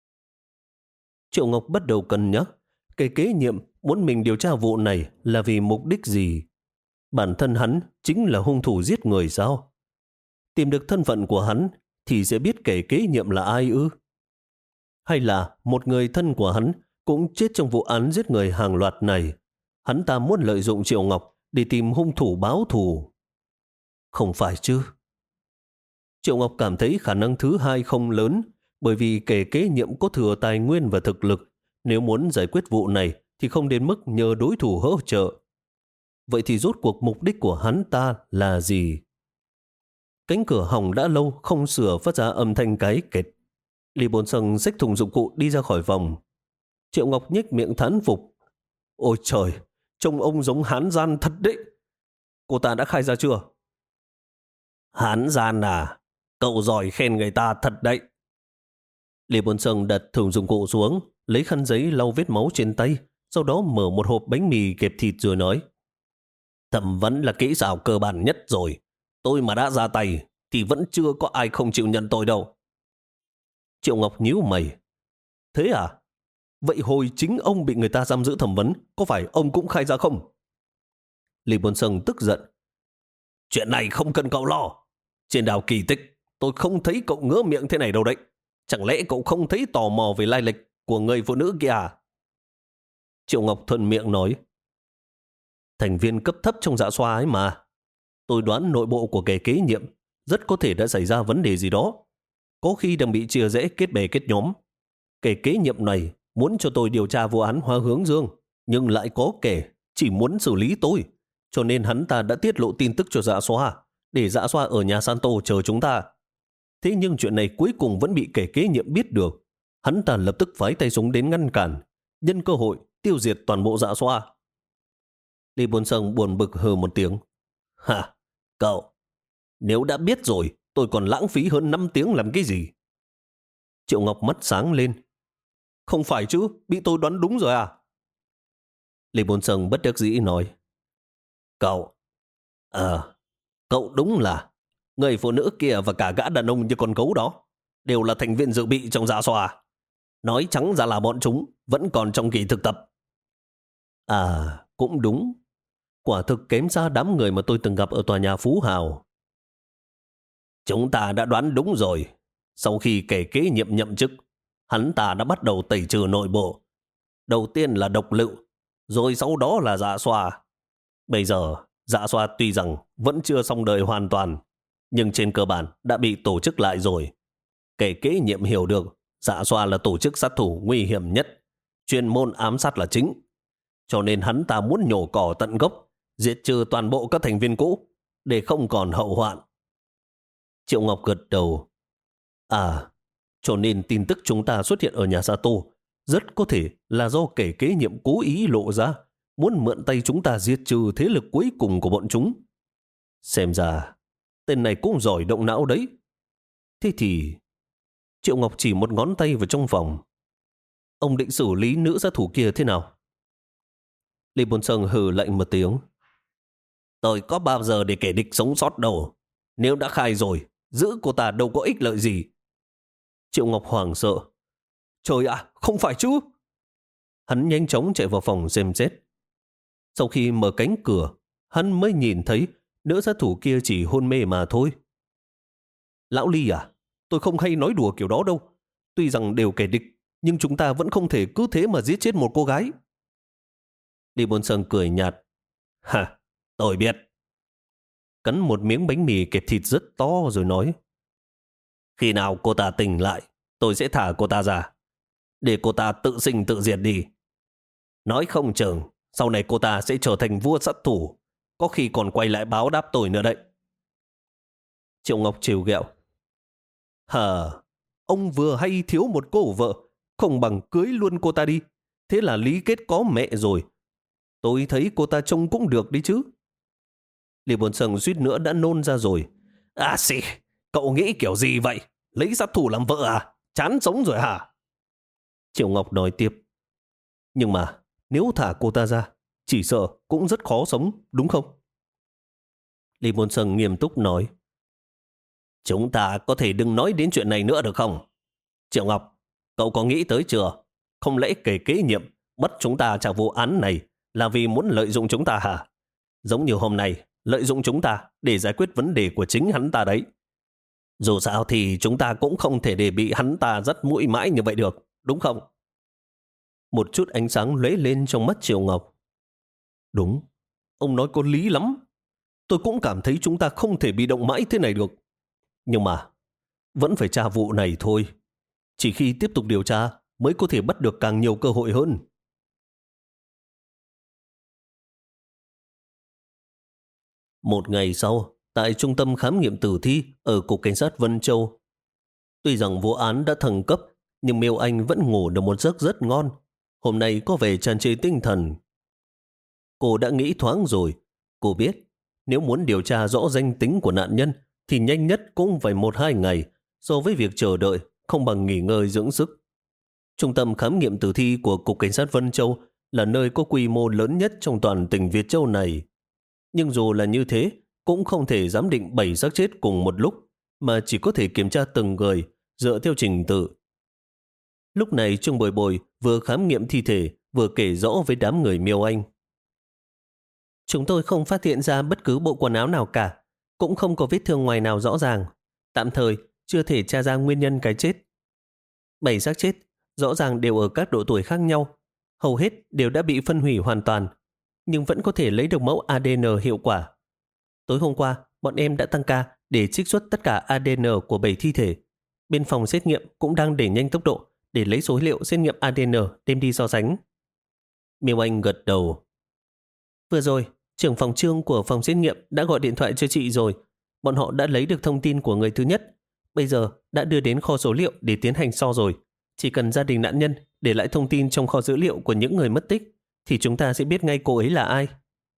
Triệu Ngọc bắt đầu cân nhắc cái kế nhiệm muốn mình điều tra vụ này là vì mục đích gì. Bản thân hắn chính là hung thủ giết người sao? Tìm được thân phận của hắn thì sẽ biết kẻ kế nhiệm là ai ư? Hay là một người thân của hắn cũng chết trong vụ án giết người hàng loạt này? Hắn ta muốn lợi dụng Triệu Ngọc để tìm hung thủ báo thù. Không phải chứ? Triệu Ngọc cảm thấy khả năng thứ hai không lớn, Bởi vì kẻ kế nhiệm có thừa tài nguyên và thực lực, nếu muốn giải quyết vụ này thì không đến mức nhờ đối thủ hỗ trợ. Vậy thì rốt cuộc mục đích của hắn ta là gì? Cánh cửa hỏng đã lâu không sửa phát ra âm thanh cái kẹt. Lý Bồn Sân xách thùng dụng cụ đi ra khỏi phòng. Triệu Ngọc nhếch miệng thán phục. Ôi trời, trông ông giống hán gian thật đấy. Cô ta đã khai ra chưa? Hán gian à? Cậu giỏi khen người ta thật đấy. Lý Bồn Sân đặt thùng dụng cụ xuống, lấy khăn giấy lau vết máu trên tay, sau đó mở một hộp bánh mì kẹp thịt rồi nói. Thẩm vấn là kỹ xảo cơ bản nhất rồi. Tôi mà đã ra tay thì vẫn chưa có ai không chịu nhận tôi đâu. Triệu Ngọc nhíu mày. Thế à? Vậy hồi chính ông bị người ta giam giữ thẩm vấn, có phải ông cũng khai ra không? Lý Bồn Sân tức giận. Chuyện này không cần cậu lo. Trên đảo kỳ tích, tôi không thấy cậu ngớ miệng thế này đâu đấy. Chẳng lẽ cậu không thấy tò mò về lai lịch của người phụ nữ kia à? Triệu Ngọc thuận miệng nói. Thành viên cấp thấp trong dạ xoa ấy mà. Tôi đoán nội bộ của kẻ kế nhiệm rất có thể đã xảy ra vấn đề gì đó. Có khi đang bị chia rẽ kết bè kết nhóm. Kẻ kế nhiệm này muốn cho tôi điều tra vụ án Hoa Hướng Dương, nhưng lại có kẻ chỉ muốn xử lý tôi. Cho nên hắn ta đã tiết lộ tin tức cho dạ xoa, để dạ xoa ở nhà Santo chờ chúng ta. Thế nhưng chuyện này cuối cùng vẫn bị kẻ kế nhiệm biết được. Hắn ta lập tức phái tay súng đến ngăn cản, nhân cơ hội tiêu diệt toàn bộ dạ xoa. Lý Bồn Sân buồn bực hừ một tiếng. Hả? Cậu, nếu đã biết rồi, tôi còn lãng phí hơn năm tiếng làm cái gì? Triệu Ngọc mắt sáng lên. Không phải chứ, bị tôi đoán đúng rồi à? Lý Bồn Sân bất đắc dĩ nói. Cậu, ờ, cậu đúng là người phụ nữ kia và cả gã đàn ông như con gấu đó đều là thành viên dự bị trong dạ xoa. Nói trắng ra là bọn chúng vẫn còn trong kỳ thực tập. À, cũng đúng. Quả thực kém xa đám người mà tôi từng gặp ở tòa nhà Phú Hào. Chúng ta đã đoán đúng rồi. Sau khi kẻ kế nhiệm nhậm chức, hắn ta đã bắt đầu tẩy trừ nội bộ. Đầu tiên là độc lựu, rồi sau đó là dạ xoa. Bây giờ, dạ xoa tuy rằng vẫn chưa xong đời hoàn toàn, nhưng trên cơ bản đã bị tổ chức lại rồi. Kẻ kế nhiệm hiểu được dạ xoa là tổ chức sát thủ nguy hiểm nhất, chuyên môn ám sát là chính. Cho nên hắn ta muốn nhổ cỏ tận gốc, diệt trừ toàn bộ các thành viên cũ, để không còn hậu hoạn. Triệu Ngọc gật đầu. À, cho nên tin tức chúng ta xuất hiện ở nhà Sato rất có thể là do kẻ kế nhiệm cố ý lộ ra, muốn mượn tay chúng ta diệt trừ thế lực cuối cùng của bọn chúng. Xem ra, tên này cũng giỏi động não đấy. Thế thì... Triệu Ngọc chỉ một ngón tay vào trong phòng. Ông định xử lý nữ sát thủ kia thế nào? Lý Bồn Sân hừ lạnh một tiếng. Tôi có bao giờ để kẻ địch sống sót đâu. Nếu đã khai rồi, giữ cô ta đâu có ích lợi gì. Triệu Ngọc hoảng sợ. Trời ạ, không phải chứ. Hắn nhanh chóng chạy vào phòng xem xét. Sau khi mở cánh cửa, hắn mới nhìn thấy nữ sát thủ kia chỉ hôn mê mà thôi. Lão Ly à, tôi không hay nói đùa kiểu đó đâu. Tuy rằng đều kẻ địch, nhưng chúng ta vẫn không thể cứ thế mà giết chết một cô gái. Lý Bồn Sân cười nhạt. Hả, tôi biết. Cắn một miếng bánh mì kẹp thịt rất to rồi nói. Khi nào cô ta tỉnh lại, tôi sẽ thả cô ta ra, để cô ta tự sinh tự diệt đi. Nói không chừng, sau này cô ta sẽ trở thành vua sát thủ, có khi còn quay lại báo đáp tôi nữa đấy. Triệu Ngọc trêu ghẹo. Hờ, ông vừa hay thiếu một cô vợ, không bằng cưới luôn cô ta đi. Thế là lý kết có mẹ rồi. Tôi thấy cô ta trông cũng được đi chứ. Lý Bồn Sân suýt nữa đã nôn ra rồi. À xì, cậu nghĩ kiểu gì vậy? Lấy sát thủ làm vợ à? Chán sống rồi hả? Triệu Ngọc nói tiếp. Nhưng mà nếu thả cô ta ra, chỉ sợ cũng rất khó sống, đúng không? Lý Bồn Sân nghiêm túc nói. Chúng ta có thể đừng nói đến chuyện này nữa được không? Triệu Ngọc, cậu có nghĩ tới chưa? Không lẽ kẻ kế nhiệm bắt chúng ta trả vụ án này là vì muốn lợi dụng chúng ta hả? Giống như hôm nay, lợi dụng chúng ta để giải quyết vấn đề của chính hắn ta đấy. Dù sao thì chúng ta cũng không thể để bị hắn ta dắt mũi mãi như vậy được, đúng không? Một chút ánh sáng lóe lên trong mắt Triệu Ngọc. Đúng, ông nói có lý lắm. Tôi cũng cảm thấy chúng ta không thể bị động mãi thế này được. Nhưng mà, vẫn phải tra vụ này thôi. Chỉ khi tiếp tục điều tra mới có thể bắt được càng nhiều cơ hội hơn. Một ngày sau, tại trung tâm khám nghiệm tử thi ở Cục Cảnh sát Vân Châu, tuy rằng vụ án đã thăng cấp, nhưng Miêu Anh vẫn ngủ được một giấc rất ngon. Hôm nay có vẻ tràn trề tinh thần. Cô đã nghĩ thoáng rồi. Cô biết, nếu muốn điều tra rõ danh tính của nạn nhân, thì nhanh nhất cũng phải một hai ngày, so với việc chờ đợi, không bằng nghỉ ngơi dưỡng sức. Trung tâm khám nghiệm tử thi của Cục Cảnh sát Vân Châu là nơi có quy mô lớn nhất trong toàn tỉnh Việt Châu này. Nhưng dù là như thế, cũng không thể giám định bảy xác chết cùng một lúc, mà chỉ có thể kiểm tra từng người, dựa theo trình tự. Lúc này Trương Bồi Bồi vừa khám nghiệm thi thể, vừa kể rõ với đám người Miêu Anh. Chúng tôi không phát hiện ra bất cứ bộ quần áo nào cả, cũng không có vết thương ngoài nào rõ ràng. Tạm thời, chưa thể tra ra nguyên nhân cái chết. Bảy xác chết, rõ ràng đều ở các độ tuổi khác nhau. Hầu hết đều đã bị phân hủy hoàn toàn, nhưng vẫn có thể lấy được mẫu a đê en hiệu quả. Tối hôm qua, bọn em đã tăng ca để trích xuất tất cả a đê en của bảy thi thể. Bên phòng xét nghiệm cũng đang đẩy nhanh tốc độ để lấy số liệu xét nghiệm a đê en đem đi so sánh. Miêu Anh gật đầu. Vừa rồi, trưởng phòng Trương của phòng xét nghiệm đã gọi điện thoại cho chị rồi. Bọn họ đã lấy được thông tin của người thứ nhất. Bây giờ đã đưa đến kho số liệu để tiến hành so rồi. Chỉ cần gia đình nạn nhân để lại thông tin trong kho dữ liệu của những người mất tích, thì chúng ta sẽ biết ngay cô ấy là ai.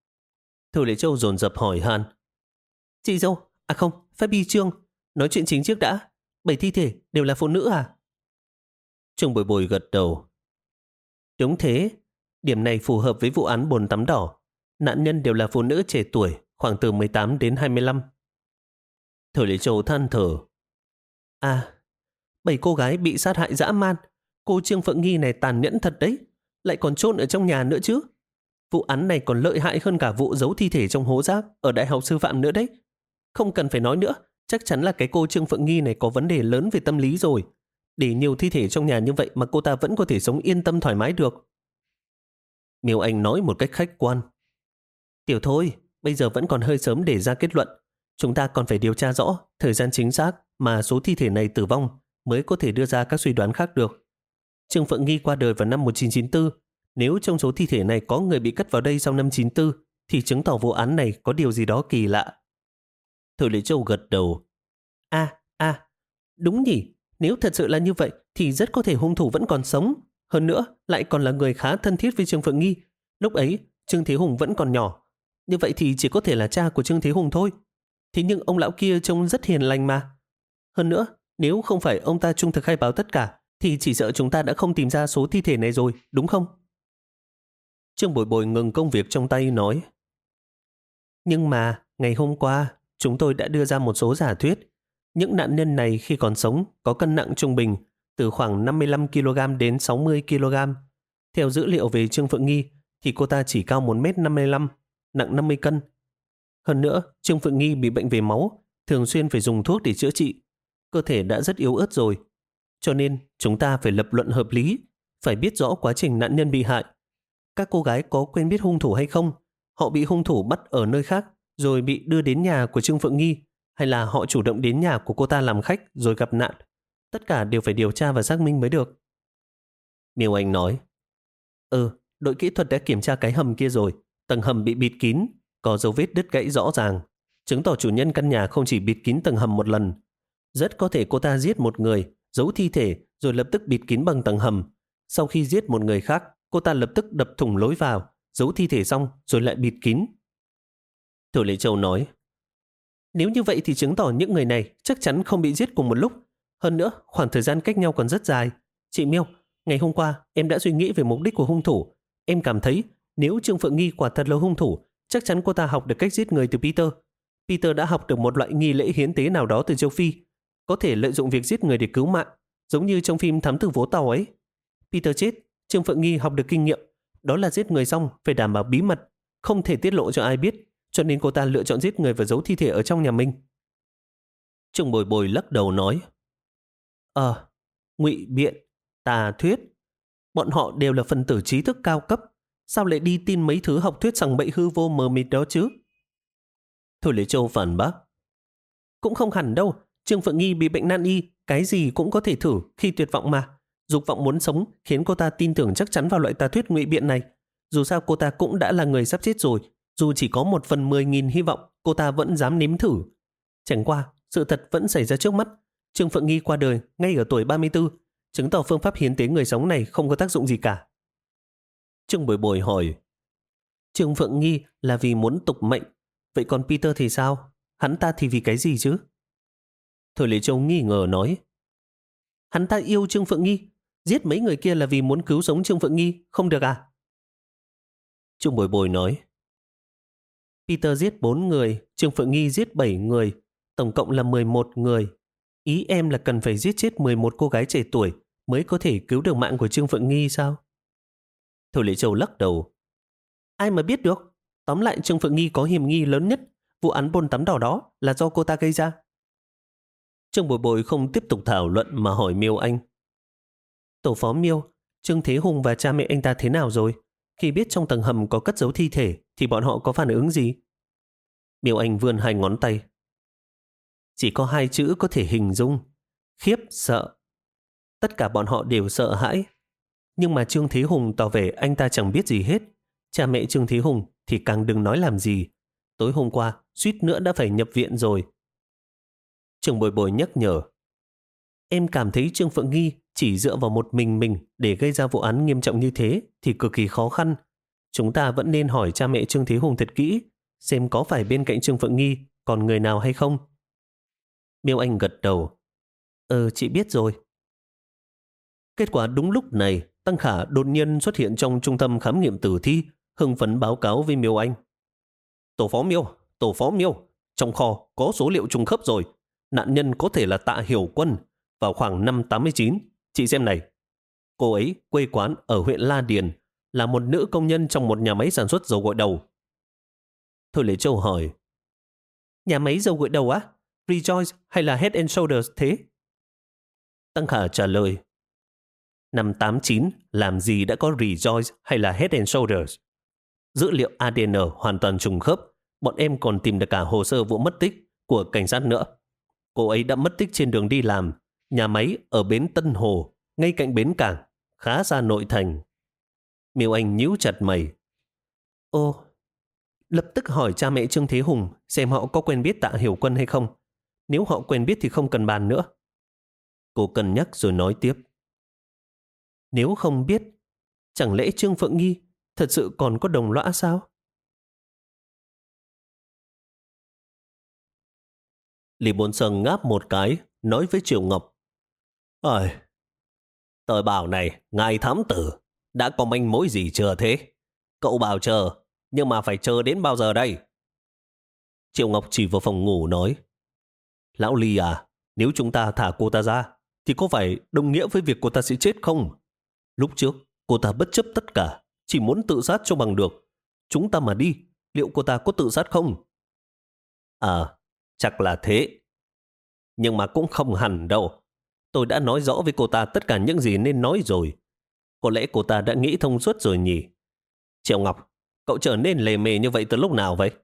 Thư Lệ Châu dồn dập hỏi han. Chị dâu, à không, phải Bi Trương, nói chuyện chính trước đã. Bảy thi thể đều là phụ nữ à? Trương Bồi Bồi gật đầu. Đúng thế, điểm này phù hợp với vụ án bồn tắm đỏ. Nạn nhân đều là phụ nữ trẻ tuổi, khoảng từ mười tám đến hai mươi lăm. Thư Lệ Châu than thở. À, bảy cô gái bị sát hại dã man. Cô Trương Phượng Nghi này tàn nhẫn thật đấy, lại còn chôn ở trong nhà nữa chứ. Vụ án này còn lợi hại hơn cả vụ giấu thi thể trong hố rác ở Đại học Sư phạm nữa đấy. Không cần phải nói nữa, chắc chắn là cái cô Trương Phượng Nghi này có vấn đề lớn về tâm lý rồi. Để nhiều thi thể trong nhà như vậy mà cô ta vẫn có thể sống yên tâm thoải mái được. Miêu Anh nói một cách khách quan. Tiểu thôi, bây giờ vẫn còn hơi sớm để ra kết luận. Chúng ta còn phải điều tra rõ thời gian chính xác mà số thi thể này tử vong mới có thể đưa ra các suy đoán khác được. Trương Phượng Nghi qua đời vào năm một nghìn chín trăm chín mươi tư. Nếu trong số thi thể này có người bị cất vào đây sau năm chín tư, thì chứng tỏ vụ án này có điều gì đó kỳ lạ. Thư Lệ Châu gật đầu. À, à, đúng nhỉ. Nếu thật sự là như vậy, thì rất có thể hung thủ vẫn còn sống. Hơn nữa, lại còn là người khá thân thiết với Trương Phượng Nghi. Lúc ấy, Trương Thế Hùng vẫn còn nhỏ. Như vậy thì chỉ có thể là cha của Trương Thế Hùng thôi. Thế nhưng ông lão kia trông rất hiền lành mà. Hơn nữa, nếu không phải ông ta trung thực khai báo tất cả, thì chỉ sợ chúng ta đã không tìm ra số thi thể này rồi, đúng không? Trương Bồi Bồi ngừng công việc trong tay nói. Nhưng mà, ngày hôm qua, chúng tôi đã đưa ra một số giả thuyết. Những nạn nhân này khi còn sống có cân nặng trung bình từ khoảng năm mươi lăm ki lô gam đến sáu mươi ki lô gam. Theo dữ liệu về Trương Phượng Nghi, thì cô ta chỉ cao một mét năm mươi lăm, nặng năm mươi cân. Hơn nữa, Trương Phượng Nghi bị bệnh về máu, thường xuyên phải dùng thuốc để chữa trị. Cơ thể đã rất yếu ớt rồi. Cho nên, chúng ta phải lập luận hợp lý, phải biết rõ quá trình nạn nhân bị hại. Các cô gái có quen biết hung thủ hay không? Họ bị hung thủ bắt ở nơi khác, rồi bị đưa đến nhà của Trương Phượng Nghi, hay là họ chủ động đến nhà của cô ta làm khách rồi gặp nạn? Tất cả đều phải điều tra và xác minh mới được. Miêu Anh nói. Ừ, đội kỹ thuật đã kiểm tra cái hầm kia rồi. Tầng hầm bị bịt kín, có dấu vết đứt gãy rõ ràng, chứng tỏ chủ nhân căn nhà không chỉ bịt kín tầng hầm một lần. Rất có thể cô ta giết một người, giấu thi thể rồi lập tức bịt kín bằng tầng hầm. Sau khi giết một người khác, cô ta lập tức đập thủng lối vào, giấu thi thể xong rồi lại bịt kín. Thư Lệ Châu nói. Nếu như vậy thì chứng tỏ những người này chắc chắn không bị giết cùng một lúc. Hơn nữa, khoảng thời gian cách nhau còn rất dài. Chị Miêu, ngày hôm qua em đã suy nghĩ về mục đích của hung thủ. Em cảm thấy nếu Trương Phượng Nghi quả thật là hung thủ, chắc chắn cô ta học được cách giết người từ Peter. Peter đã học được một loại nghi lễ hiến tế nào đó từ châu Phi, có thể lợi dụng việc giết người để cứu mạng, giống như trong phim Thám Tử Vố Tàu ấy. Peter chết, Trương Phượng Nghi học được kinh nghiệm, đó là giết người xong phải đảm bảo bí mật, không thể tiết lộ cho ai biết, cho nên cô ta lựa chọn giết người và giấu thi thể ở trong nhà mình. Trương Bồi Bồi lắc đầu nói. Ờ, ngụy biện, tà thuyết, bọn họ đều là phần tử trí thức cao cấp, sao lại đi tin mấy thứ học thuyết sằng bậy hư vô mờ mịt đó chứ? Thư Lệ Châu phản bác. Cũng không hẳn đâu, Trương Phượng Nghi bị bệnh nan y, cái gì cũng có thể thử khi tuyệt vọng mà. Dục vọng muốn sống khiến cô ta tin tưởng chắc chắn vào loại tà thuyết ngụy biện này. Dù sao cô ta cũng đã là người sắp chết rồi, dù chỉ có một phần mười nghìn hy vọng, cô ta vẫn dám nếm thử. Chẳng qua, sự thật vẫn xảy ra trước mắt. Trương Phượng Nghi qua đời ngay ở tuổi ba mươi tư, chứng tỏ phương pháp hiến tế người sống này không có tác dụng gì cả. Trương Bồi Bồi hỏi, Trương Phượng Nghi là vì muốn tục mệnh, vậy còn Peter thì sao? Hắn ta thì vì cái gì chứ? Thôi Lệ Châu nghi ngờ nói, hắn ta yêu Trương Phượng Nghi, giết mấy người kia là vì muốn cứu sống Trương Phượng Nghi, không được à? Trương Bồi Bồi nói, Peter giết bốn người, Trương Phượng Nghi giết bảy người, tổng cộng là mười một người. Ý em là cần phải giết chết mười một cô gái trẻ tuổi mới có thể cứu được mạng của Trương Phượng Nghi sao? Thôi Lệ Châu lắc đầu, ai mà biết được, tóm lại Trương Phượng Nghi có hiểm nghi lớn nhất, vụ án bồn tắm đỏ đó là do cô ta gây ra. Trương Bồi Bồi không tiếp tục thảo luận mà hỏi Miêu Anh, Tổ phó Miêu, Trương Thế Hùng và cha mẹ anh ta thế nào rồi? Khi biết trong tầng hầm có cất giấu thi thể thì bọn họ có phản ứng gì? Miêu Anh vươn hai ngón tay. Chỉ có hai chữ có thể hình dung, khiếp sợ. Tất cả bọn họ đều sợ hãi. Nhưng mà Trương Thế Hùng tỏ vẻ anh ta chẳng biết gì hết. Cha mẹ Trương Thế Hùng thì càng đừng nói làm gì. Tối hôm qua suýt nữa đã phải nhập viện rồi. Trương Bồi Bồi nhắc nhở, em cảm thấy Trương Phượng Nghi chỉ dựa vào một mình mình để gây ra vụ án nghiêm trọng như thế thì cực kỳ khó khăn. Chúng ta vẫn nên hỏi cha mẹ Trương Thế Hùng thật kỹ, xem có phải bên cạnh Trương Phượng Nghi còn người nào hay không. Miêu Anh gật đầu. Ờ, chị biết rồi. Kết quả đúng lúc này, Tăng Khả đột nhiên xuất hiện trong trung tâm khám nghiệm tử thi, hưng phấn báo cáo với Miêu Anh. Tổ phó Miêu, tổ phó Miêu, trong kho có số liệu trùng khớp rồi. Nạn nhân có thể là Tạ Hiểu Quân, vào khoảng năm tám mươi chín. Chị xem này. Cô ấy quê quán ở huyện La Điền, là một nữ công nhân trong một nhà máy sản xuất dầu gội đầu. Thôi Lệ Châu hỏi, nhà máy dầu gội đầu á? Rejoice hay là Head and Shoulders thế? Tăng Khả trả lời, năm tám chín làm gì đã có Rejoice hay là Head and Shoulders. Dữ liệu a đê en hoàn toàn trùng khớp, bọn em còn tìm được cả hồ sơ vụ mất tích của cảnh sát nữa. Cô ấy đã mất tích trên đường đi làm, nhà máy ở bến Tân Hồ, ngay cạnh bến cảng, khá xa nội thành. Miêu Anh nhíu chặt mày. Ô, lập tức hỏi cha mẹ Trương Thế Hùng xem họ có quen biết Tạ Hiểu Quân hay không. Nếu họ quen biết thì không cần bàn nữa. Cô cân nhắc rồi nói tiếp. Nếu không biết, chẳng lẽ Trương Phượng Nghi thật sự còn có đồng lõa sao? Lý Bôn Sơn ngáp một cái, nói với Triệu Ngọc. Ơi, tôi bảo này, ngài thám tử, đã có manh mối gì chưa thế? Cậu bảo chờ, nhưng mà phải chờ đến bao giờ đây? Triệu Ngọc chỉ vào phòng ngủ nói. Lão Ly à, nếu chúng ta thả cô ta ra, thì có phải đồng nghĩa với việc cô ta sẽ chết không? Lúc trước, cô ta bất chấp tất cả, chỉ muốn tự sát cho bằng được. Chúng ta mà đi, liệu cô ta có tự sát không? À, chắc là thế. Nhưng mà cũng không hẳn đâu. Tôi đã nói rõ với cô ta tất cả những gì nên nói rồi. Có lẽ cô ta đã nghĩ thông suốt rồi nhỉ? Triệu Ngọc, cậu trở nên lề mề như vậy từ lúc nào vậy?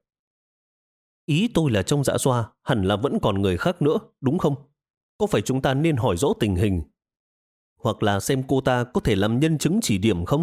Ý tôi là trong Dạ Xoa hẳn là vẫn còn người khác nữa, đúng không? Có phải chúng ta nên hỏi rõ tình hình? Hoặc là xem cô ta có thể làm nhân chứng chỉ điểm không?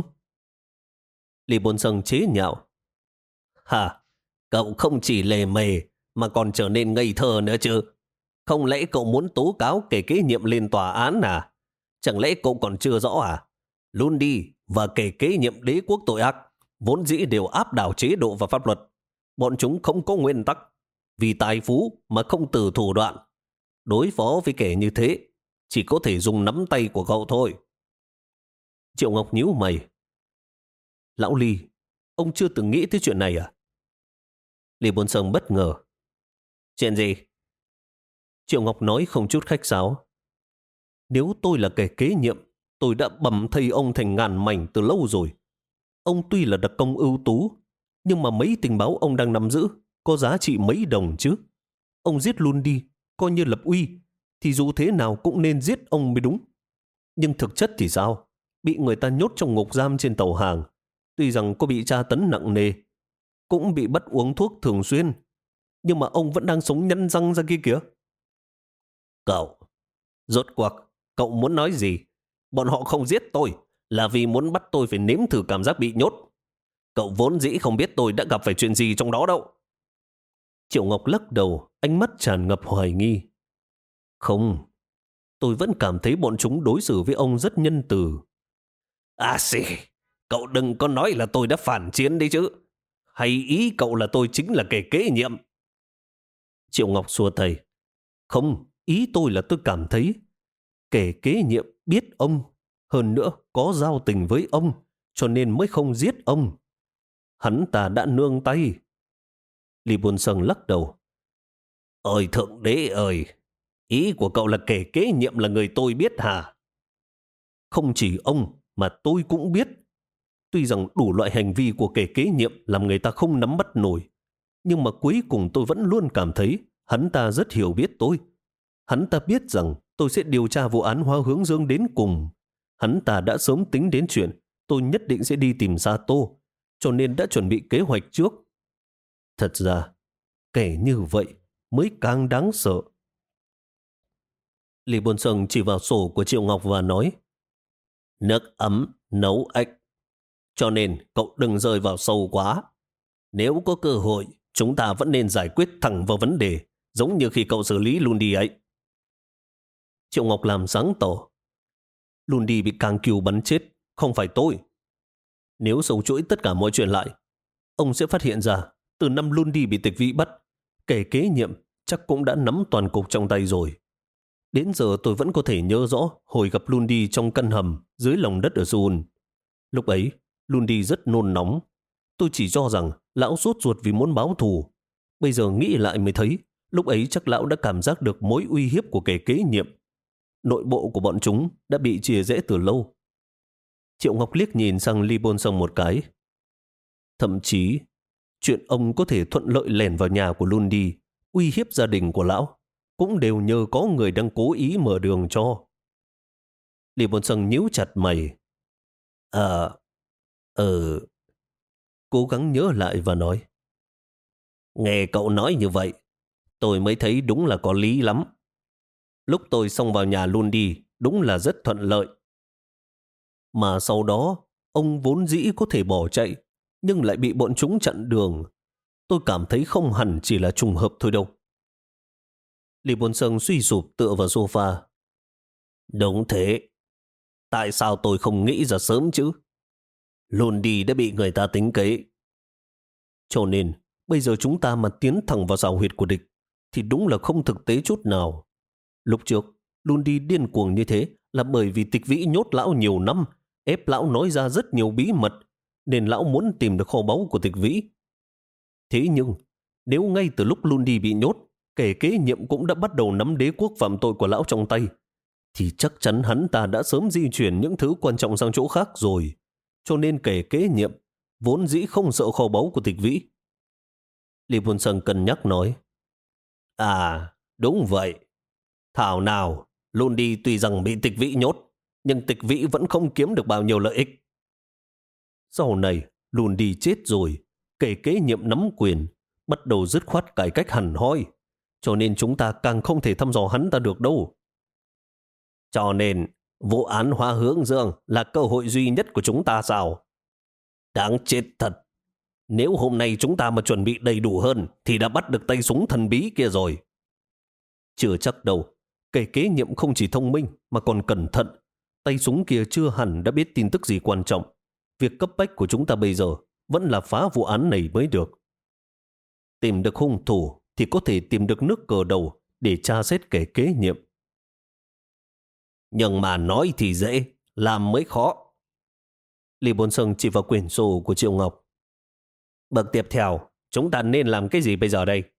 Lý Bôn Sơn chế nhạo. Hả? Cậu không chỉ lề mề mà còn trở nên ngây thơ nữa chứ? Không lẽ cậu muốn tố cáo kẻ kế nhiệm lên tòa án à? Chẳng lẽ cậu còn chưa rõ à? Lundi và kẻ kế nhiệm đế quốc tội ác vốn dĩ đều áp đảo chế độ và pháp luật. Bọn chúng không có nguyên tắc, vì tài phú mà không từ thủ đoạn. Đối phó với kẻ như thế, chỉ có thể dùng nắm tay của cậu thôi. Triệu Ngọc nhíu mày. Lão Ly, ông chưa từng nghĩ tới chuyện này à? Lý Bôn Sơn bất ngờ. Chuyện gì? Triệu Ngọc nói không chút khách sáo. Nếu tôi là kẻ kế nhiệm, tôi đã bầm thây ông thành ngàn mảnh từ lâu rồi. Ông tuy là đặc công ưu tú, nhưng mà mấy tình báo ông đang nắm giữ có giá trị mấy đồng chứ. Ông giết luôn đi, coi như lập uy, thì dù thế nào cũng nên giết ông mới đúng. Nhưng thực chất thì sao? Bị người ta nhốt trong ngục giam trên tàu hàng. Tuy rằng có bị tra tấn nặng nề, cũng bị bắt uống thuốc thường xuyên, nhưng mà ông vẫn đang sống nhăn răng ra kia kìa. Cậu, rốt cuộc, cậu muốn nói gì? Bọn họ không giết tôi là vì muốn bắt tôi phải nếm thử cảm giác bị nhốt. Cậu vốn dĩ không biết tôi đã gặp phải chuyện gì trong đó đâu. Triệu Ngọc lắc đầu, ánh mắt tràn ngập hoài nghi. Không, tôi vẫn cảm thấy bọn chúng đối xử với ông rất nhân từ. À xì, cậu đừng có nói là tôi đã phản chiến đấy chứ. Hay ý cậu là tôi chính là kẻ kế nhiệm? Triệu Ngọc xua tay. Không, ý tôi là tôi cảm thấy kẻ kế nhiệm biết ông, hơn nữa có giao tình với ông, cho nên mới không giết ông. Hắn ta đã nương tay. Lý Buôn Sâng lắc đầu. Ôi thượng đế ơi, ý của cậu là kẻ kế nhiệm là người tôi biết hả? Không chỉ ông mà tôi cũng biết. Tuy rằng đủ loại hành vi của kẻ kế nhiệm làm người ta không nắm bắt nổi, nhưng mà cuối cùng tôi vẫn luôn cảm thấy hắn ta rất hiểu biết tôi. Hắn ta biết rằng tôi sẽ điều tra vụ án Hoa Hướng Dương đến cùng. Hắn ta đã sớm tính đến chuyện tôi nhất định sẽ đi tìm Sato, cho nên đã chuẩn bị kế hoạch trước. Thật ra, kẻ như vậy mới càng đáng sợ. Lý Bôn Sâng chỉ vào sổ của Triệu Ngọc và nói, nước ấm nấu ếch, cho nên cậu đừng rơi vào sâu quá. Nếu có cơ hội, chúng ta vẫn nên giải quyết thẳng vào vấn đề, giống như khi cậu xử lý Lundi ấy. Triệu Ngọc làm sáng tỏ. Lundi bị Càng Kiều bắn chết, không phải tôi. Nếu sâu chuỗi tất cả mọi chuyện lại, ông sẽ phát hiện ra từ năm Lundi bị tịch vị bắt, kẻ kế nhiệm chắc cũng đã nắm toàn cục trong tay rồi. Đến giờ tôi vẫn có thể nhớ rõ hồi gặp Lundi trong căn hầm dưới lòng đất ở Seoul. Lúc ấy, Lundi rất nôn nóng. Tôi chỉ cho rằng lão sốt ruột vì muốn báo thù. Bây giờ nghĩ lại mới thấy, lúc ấy chắc lão đã cảm giác được mối uy hiếp của kẻ kế nhiệm. Nội bộ của bọn chúng đã bị chia rẽ từ lâu. Triệu Ngọc liếc nhìn sang Lee Bôn Sông một cái. Thậm chí, chuyện ông có thể thuận lợi lẻn vào nhà của Lundi, uy hiếp gia đình của lão, cũng đều nhờ có người đang cố ý mở đường cho. Lee Bôn Sông nhíu chặt mày. À, ờ... Cố gắng nhớ lại và nói. Nghe cậu nói như vậy, tôi mới thấy đúng là có lý lắm. Lúc tôi xông vào nhà Lundi, đúng là rất thuận lợi. Mà sau đó, ông vốn dĩ có thể bỏ chạy, nhưng lại bị bọn chúng chặn đường. Tôi cảm thấy không hẳn chỉ là trùng hợp thôi đâu. Lý Bôn Sâng suy sụp tựa vào sofa. Đúng thế. Tại sao tôi không nghĩ ra sớm chứ? Lundi đã bị người ta tính kế. Cho nên, bây giờ chúng ta mà tiến thẳng vào rào huyệt của địch, thì đúng là không thực tế chút nào. Lúc trước, Lundi điên cuồng như thế là bởi vì Tịch Vĩ nhốt lão nhiều năm, ép lão nói ra rất nhiều bí mật, nên lão muốn tìm được kho báu của Tịch Vĩ. Thế nhưng, nếu ngay từ lúc Lundi bị nhốt, kẻ kế nhiệm cũng đã bắt đầu nắm đế quốc phạm tội của lão trong tay, thì chắc chắn hắn ta đã sớm di chuyển những thứ quan trọng sang chỗ khác rồi. Cho nên kẻ kế nhiệm vốn dĩ không sợ kho báu của Tịch Vĩ. Lý Bôn Sâng cân nhắc nói. À, đúng vậy. Thảo nào, Lundi tuy rằng bị Tịch Vĩ nhốt, nhưng Tịch Vĩ vẫn không kiếm được bao nhiêu lợi ích. Sau này, Lundi chết rồi, kẻ kế nhiệm nắm quyền, bắt đầu dứt khoát cải cách hẳn hoi, cho nên chúng ta càng không thể thăm dò hắn ta được đâu. Cho nên, vụ án Hoa Hướng Dương là cơ hội duy nhất của chúng ta sao? Đáng chết thật. Nếu hôm nay chúng ta mà chuẩn bị đầy đủ hơn thì đã bắt được tay súng thần bí kia rồi. Chưa chắc đâu. Kẻ kế nhiệm không chỉ thông minh mà còn cẩn thận. Tay súng kia chưa hẳn đã biết tin tức gì quan trọng. Việc cấp bách của chúng ta bây giờ vẫn là phá vụ án này mới được. Tìm được hung thủ thì có thể tìm được nước cờ đầu để tra xét kẻ kế nhiệm. Nhưng mà nói thì dễ, làm mới khó. Lý Bôn Sâng chỉ vào quyển sổ của Triệu Ngọc. Bậc tiếp theo, chúng ta nên làm cái gì bây giờ đây?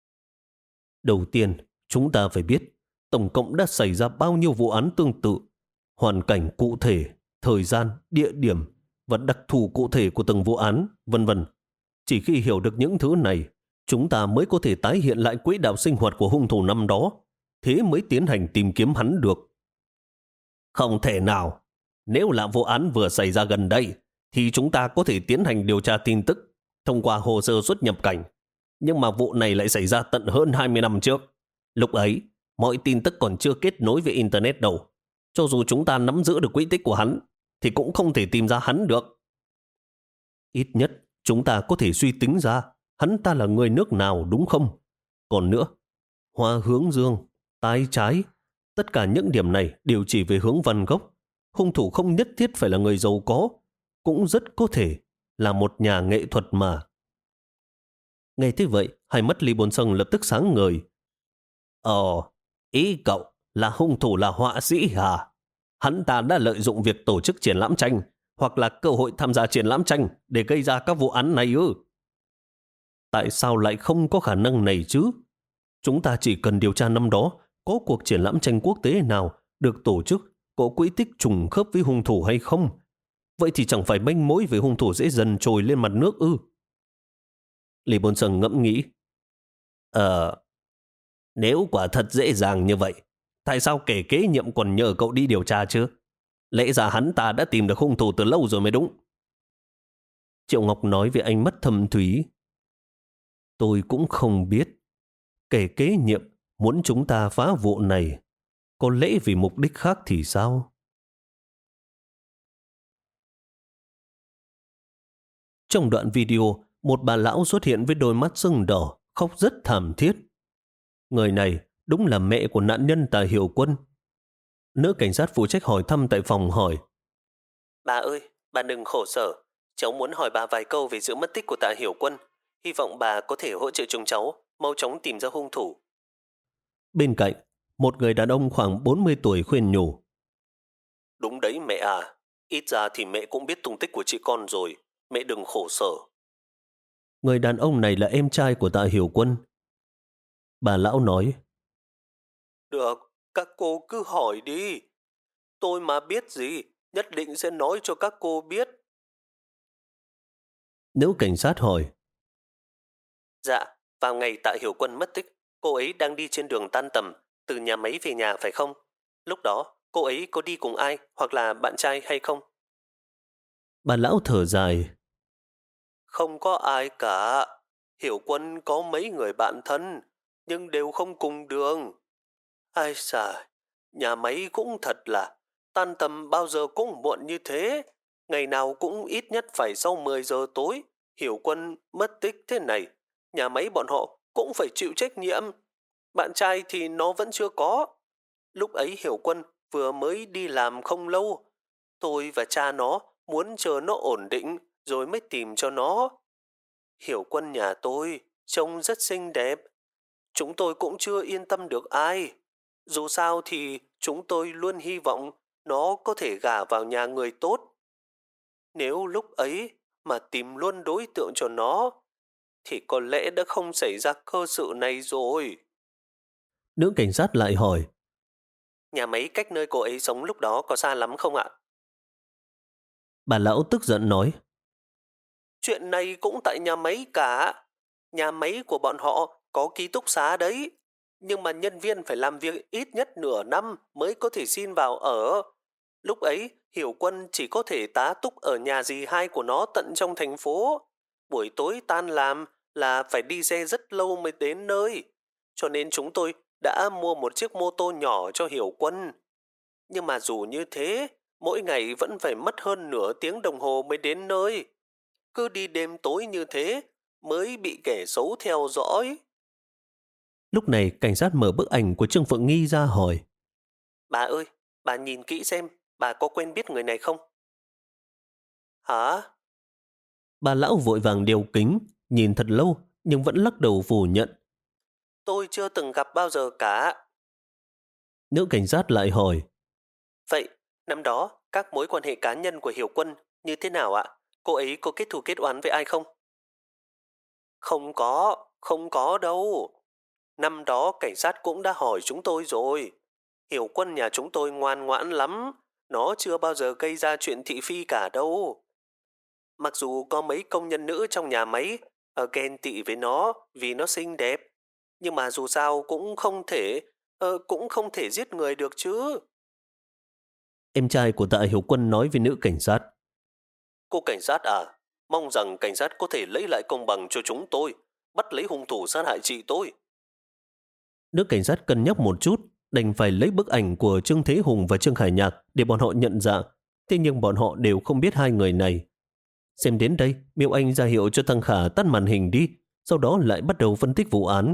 Đầu tiên, chúng ta phải biết tổng cộng đã xảy ra bao nhiêu vụ án tương tự, hoàn cảnh cụ thể, thời gian, địa điểm và đặc thù cụ thể của từng vụ án, vân vân. Chỉ khi hiểu được những thứ này, chúng ta mới có thể tái hiện lại quỹ đạo sinh hoạt của hung thủ năm đó, thế mới tiến hành tìm kiếm hắn được. Không thể nào. Nếu là vụ án vừa xảy ra gần đây, thì chúng ta có thể tiến hành điều tra tin tức thông qua hồ sơ xuất nhập cảnh. Nhưng mà vụ này lại xảy ra tận hơn hai mươi năm trước. Lúc ấy, Mọi tin tức còn chưa kết nối với Internet đâu. Cho dù chúng ta nắm giữ được quỹ tích của hắn, thì cũng không thể tìm ra hắn được. Ít nhất, chúng ta có thể suy tính ra hắn ta là người nước nào đúng không? Còn nữa, hoa hướng dương, tay trái, tất cả những điểm này đều chỉ về hướng Van Gogh. Hung thủ không nhất thiết phải là người giàu có, cũng rất có thể là một nhà nghệ thuật mà. Nghe thế vậy, hai mắt Lý Bồn Sông lập tức sáng ngời. Ờ, ý cậu là hung thủ là họa sĩ hả? Hắn ta đã lợi dụng việc tổ chức triển lãm tranh hoặc là cơ hội tham gia triển lãm tranh để gây ra các vụ án này ư? Tại sao lại không có khả năng này chứ? Chúng ta chỉ cần điều tra năm đó có cuộc triển lãm tranh quốc tế nào được tổ chức có quỹ tích trùng khớp với hung thủ hay không. Vậy thì chẳng phải manh mối về hung thủ dễ dần trồi lên mặt nước ư? Lý Bồn Sông ngẫm nghĩ. Ờ, nếu quả thật dễ dàng như vậy, tại sao kẻ kế nhiệm còn nhờ cậu đi điều tra chứ? Lẽ ra hắn ta đã tìm được hung thủ từ lâu rồi mới đúng. Triệu Ngọc nói với ánh mắt thâm thúy. Tôi cũng không biết. Kẻ kế nhiệm muốn chúng ta phá vụ này, có lẽ vì mục đích khác thì sao? Trong đoạn video, một bà lão xuất hiện với đôi mắt sưng đỏ, khóc rất thảm thiết. Người này đúng là mẹ của nạn nhân Tạ Hiểu Quân. Nữ cảnh sát phụ trách hỏi thăm tại phòng hỏi. Bà ơi, bà đừng khổ sở. Cháu muốn hỏi bà vài câu về sự mất tích của Tạ Hiểu Quân. Hy vọng bà có thể hỗ trợ chúng cháu, mau chóng tìm ra hung thủ. Bên cạnh, một người đàn ông khoảng bốn mươi tuổi khuyên nhủ. Đúng đấy mẹ à, ít ra thì mẹ cũng biết tung tích của chị con rồi. Mẹ đừng khổ sở. Người đàn ông này là em trai của Tạ Hiểu Quân. Bà lão nói. Được, các cô cứ hỏi đi. Tôi mà biết gì, nhất định sẽ nói cho các cô biết. Nữ cảnh sát hỏi. Dạ, vào ngày Tạ Hiểu Quân mất tích, cô ấy đang đi trên đường tan tầm, từ nhà máy về nhà phải không? Lúc đó, cô ấy có đi cùng ai, hoặc là bạn trai hay không? Bà lão thở dài. Không có ai cả. Hiểu Quân có mấy người bạn thân, nhưng đều không cùng đường. Ai xài, nhà máy cũng thật là, tan tầm bao giờ cũng muộn như thế. Ngày nào cũng ít nhất phải sau mười giờ tối. Hiểu Quân mất tích thế này, nhà máy bọn họ cũng phải chịu trách nhiệm. Bạn trai thì nó vẫn chưa có. Lúc ấy Hiểu Quân vừa mới đi làm không lâu. Tôi và cha nó muốn chờ nó ổn định rồi mới tìm cho nó. Hiểu Quân nhà tôi trông rất xinh đẹp. Chúng tôi cũng chưa yên tâm được ai. Dù sao thì chúng tôi luôn hy vọng nó có thể gả vào nhà người tốt. Nếu lúc ấy mà tìm luôn đối tượng cho nó, thì có lẽ đã không xảy ra cơ sự này rồi. Nữ cảnh sát lại hỏi. Nhà máy cách nơi cô ấy sống lúc đó có xa lắm không ạ? Bà lão tức giận nói. Chuyện này cũng tại nhà máy cả. Nhà máy của bọn họ có ký túc xá đấy. Nhưng mà nhân viên phải làm việc ít nhất nửa năm mới có thể xin vào ở. Lúc ấy, Hiểu Quân chỉ có thể tá túc ở nhà dì hai của nó tận trong thành phố. Buổi tối tan làm là phải đi xe rất lâu mới đến nơi. Cho nên chúng tôi đã mua một chiếc mô tô nhỏ cho Hiểu Quân. Nhưng mà dù như thế, mỗi ngày vẫn phải mất hơn nửa tiếng đồng hồ mới đến nơi. Cứ đi đêm tối như thế mới bị kẻ xấu theo dõi. Lúc này cảnh sát mở bức ảnh của Trương Phượng Nghi ra hỏi. Bà ơi, bà nhìn kỹ xem, bà có quen biết người này không? Hả? Bà lão vội vàng điều kính, nhìn thật lâu nhưng vẫn lắc đầu phủ nhận. Tôi chưa từng gặp bao giờ cả. Nữ cảnh sát lại hỏi. Vậy, năm đó, các mối quan hệ cá nhân của Hiểu Quân như thế nào ạ? Cô ấy có kết thù kết oán với ai không? Không có, không có đâu. Năm đó cảnh sát cũng đã hỏi chúng tôi rồi. Hiểu Quân nhà chúng tôi ngoan ngoãn lắm. Nó chưa bao giờ gây ra chuyện thị phi cả đâu. Mặc dù có mấy công nhân nữ trong nhà máy ở ghen tị với nó vì nó xinh đẹp, nhưng mà dù sao cũng không thể uh, cũng không thể giết người được chứ. Em trai của Tạ Hiểu Quân nói với nữ cảnh sát. Cô cảnh sát à, mong rằng cảnh sát có thể lấy lại công bằng cho chúng tôi, bắt lấy hung thủ sát hại chị tôi. Nữ cảnh sát cân nhắc một chút, đành phải lấy bức ảnh của Trương Thế Hùng và Trương Khải Nhạc để bọn họ nhận dạng. Thế nhưng bọn họ đều không biết hai người này. Xem đến đây, Miêu Anh ra hiệu cho thằng Khả tắt màn hình đi, sau đó lại bắt đầu phân tích vụ án.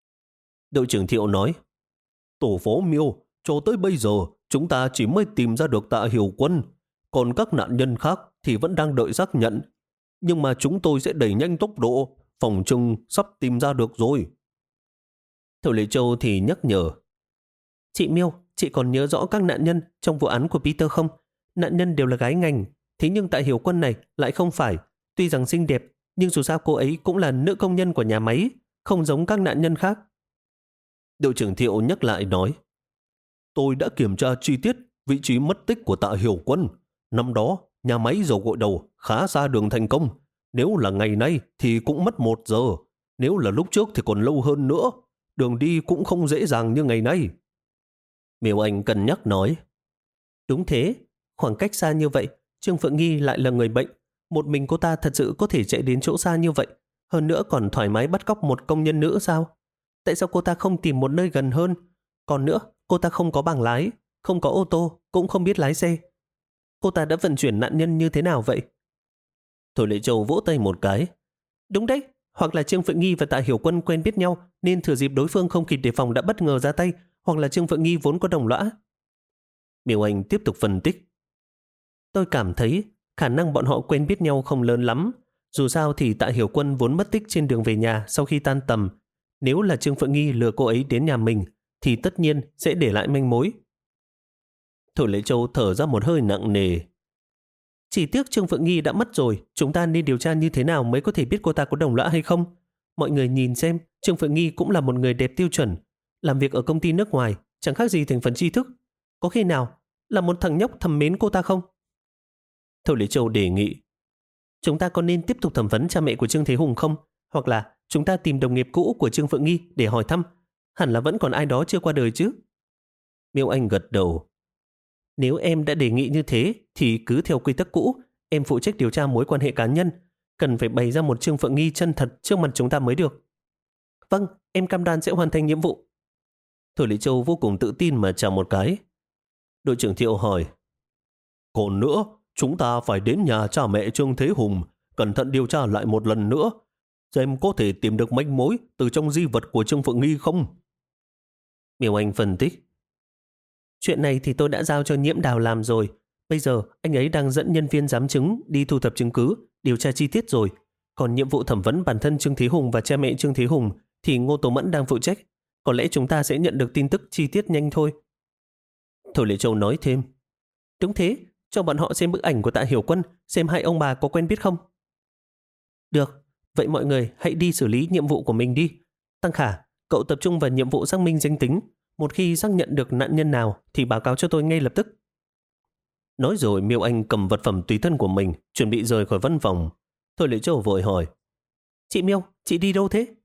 Đội trưởng Thiệu nói, Tổ phó Miêu, cho tới bây giờ chúng ta chỉ mới tìm ra được Tạ Hiểu Quân, còn các nạn nhân khác thì vẫn đang đợi xác nhận. Nhưng mà chúng tôi sẽ đẩy nhanh tốc độ, phòng trừng sắp tìm ra được rồi. Thổ Lệ Châu thì nhắc nhở, chị Miêu, chị còn nhớ rõ các nạn nhân trong vụ án của Peter không? Nạn nhân đều là gái ngành, thế nhưng Tạ Hiểu Quân này lại không phải. Tuy rằng xinh đẹp, nhưng dù sao cô ấy cũng là nữ công nhân của nhà máy, không giống các nạn nhân khác. Đội trưởng Thiệu nhắc lại nói, tôi đã kiểm tra chi tiết vị trí mất tích của Tạ Hiểu Quân. Năm đó, nhà máy dầu gội đầu khá xa đường thành công. Nếu là ngày nay thì cũng mất một giờ. Nếu là lúc trước thì còn lâu hơn nữa. Đường đi cũng không dễ dàng như ngày nay. Miêu Anh cân nhắc nói, đúng thế, khoảng cách xa như vậy, Trương Phượng Nghi lại là người bệnh. Một mình cô ta thật sự có thể chạy đến chỗ xa như vậy, hơn nữa còn thoải mái bắt cóc một công nhân nữ sao? Tại sao cô ta không tìm một nơi gần hơn? Còn nữa, cô ta không có bằng lái, không có ô tô, cũng không biết lái xe. Cô ta đã vận chuyển nạn nhân như thế nào vậy? Thổ Lệ Châu vỗ tay một cái. Đúng đấy, hoặc là Trương Phượng Nghi và Tạ Hiểu Quân quen biết nhau nên thừa dịp đối phương không kịp đề phòng đã bất ngờ ra tay, hoặc là Trương Phượng Nghi vốn có đồng lõa. Miêu Anh tiếp tục phân tích. Tôi cảm thấy khả năng bọn họ quen biết nhau không lớn lắm. Dù sao thì Tạ Hiểu Quân vốn mất tích trên đường về nhà sau khi tan tầm. Nếu là Trương Phượng Nghi lừa cô ấy đến nhà mình thì tất nhiên sẽ để lại manh mối. Thổ Lệ Châu thở ra một hơi nặng nề. Chỉ tiếc Trương Phượng Nghi đã mất rồi, chúng ta nên điều tra như thế nào mới có thể biết cô ta có đồng lõa hay không? Mọi người nhìn xem, Trương Phượng Nghi cũng là một người đẹp tiêu chuẩn, làm việc ở công ty nước ngoài, chẳng khác gì thành phần tri thức. Có khi nào là một thằng nhóc thầm mến cô ta không? Thổ Lệ Châu đề nghị, chúng ta có nên tiếp tục thẩm vấn cha mẹ của Trương Thế Hùng không? Hoặc là chúng ta tìm đồng nghiệp cũ của Trương Phượng Nghi để hỏi thăm, hẳn là vẫn còn ai đó chưa qua đời chứ? Miêu Anh gật đầu. Nếu em đã đề nghị như thế thì cứ theo quy tắc cũ, em phụ trách điều tra mối quan hệ cá nhân, cần phải bày ra một Trương Phượng Nghi chân thật trước mặt chúng ta mới được. Vâng, em cam đoan sẽ hoàn thành nhiệm vụ. Thổ Lý Châu vô cùng tự tin mà chào một cái. Đội trưởng Thiệu hỏi, còn nữa, chúng ta phải đến nhà cha mẹ Trương Thế Hùng, cẩn thận điều tra lại một lần nữa, xem có thể tìm được manh mối từ trong di vật của Trương Phượng Nghi không. Miêu Anh phân tích, chuyện này thì tôi đã giao cho Nhiễm Đào làm rồi. Bây giờ anh ấy đang dẫn nhân viên giám chứng đi thu thập chứng cứ, điều tra chi tiết rồi. Còn nhiệm vụ thẩm vấn bản thân Trương Thế Hùng và cha mẹ Trương Thế Hùng thì Ngô Tố Mẫn đang phụ trách. Có lẽ chúng ta sẽ nhận được tin tức chi tiết nhanh thôi. Thổ Lệ Châu nói thêm, đúng thế, cho bọn họ xem bức ảnh của Tạ Hiểu Quân, xem hai ông bà có quen biết không. Được, vậy mọi người hãy đi xử lý nhiệm vụ của mình đi. Tăng Khả, cậu tập trung vào nhiệm vụ xác minh danh tính. Một khi xác nhận được nạn nhân nào thì báo cáo cho tôi ngay lập tức. Nói rồi Miêu Anh cầm vật phẩm tùy thân của mình, chuẩn bị rời khỏi văn phòng. Thôi Lệ Châu vội hỏi, chị Miêu, chị đi đâu thế?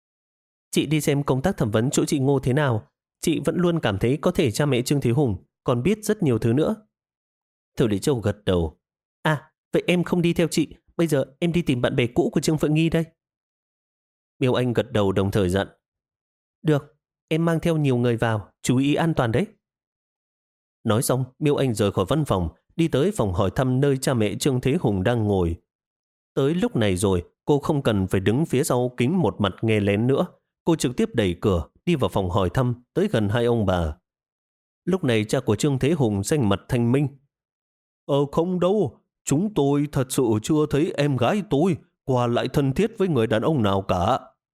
Chị đi xem công tác thẩm vấn chỗ chị Ngô thế nào. Chị vẫn luôn cảm thấy có thể cha mẹ Trương Thế Hùng còn biết rất nhiều thứ nữa. Thôi Lệ Châu gật đầu. À, vậy em không đi theo chị. Bây giờ em đi tìm bạn bè cũ của Trương Phượng Nghi đây. Miêu Anh gật đầu đồng thời dặn, được, em mang theo nhiều người vào, chú ý an toàn đấy. Nói xong, Miêu Anh rời khỏi văn phòng, đi tới phòng hỏi thăm nơi cha mẹ Trương Thế Hùng đang ngồi. Tới lúc này rồi, cô không cần phải đứng phía sau kính một mặt nghe lén nữa. Cô trực tiếp đẩy cửa, đi vào phòng hỏi thăm, tới gần hai ông bà. Lúc này cha của Trương Thế Hùng xanh mặt thanh minh. Ờ không đâu, chúng tôi thật sự chưa thấy em gái tôi qua lại thân thiết với người đàn ông nào cả.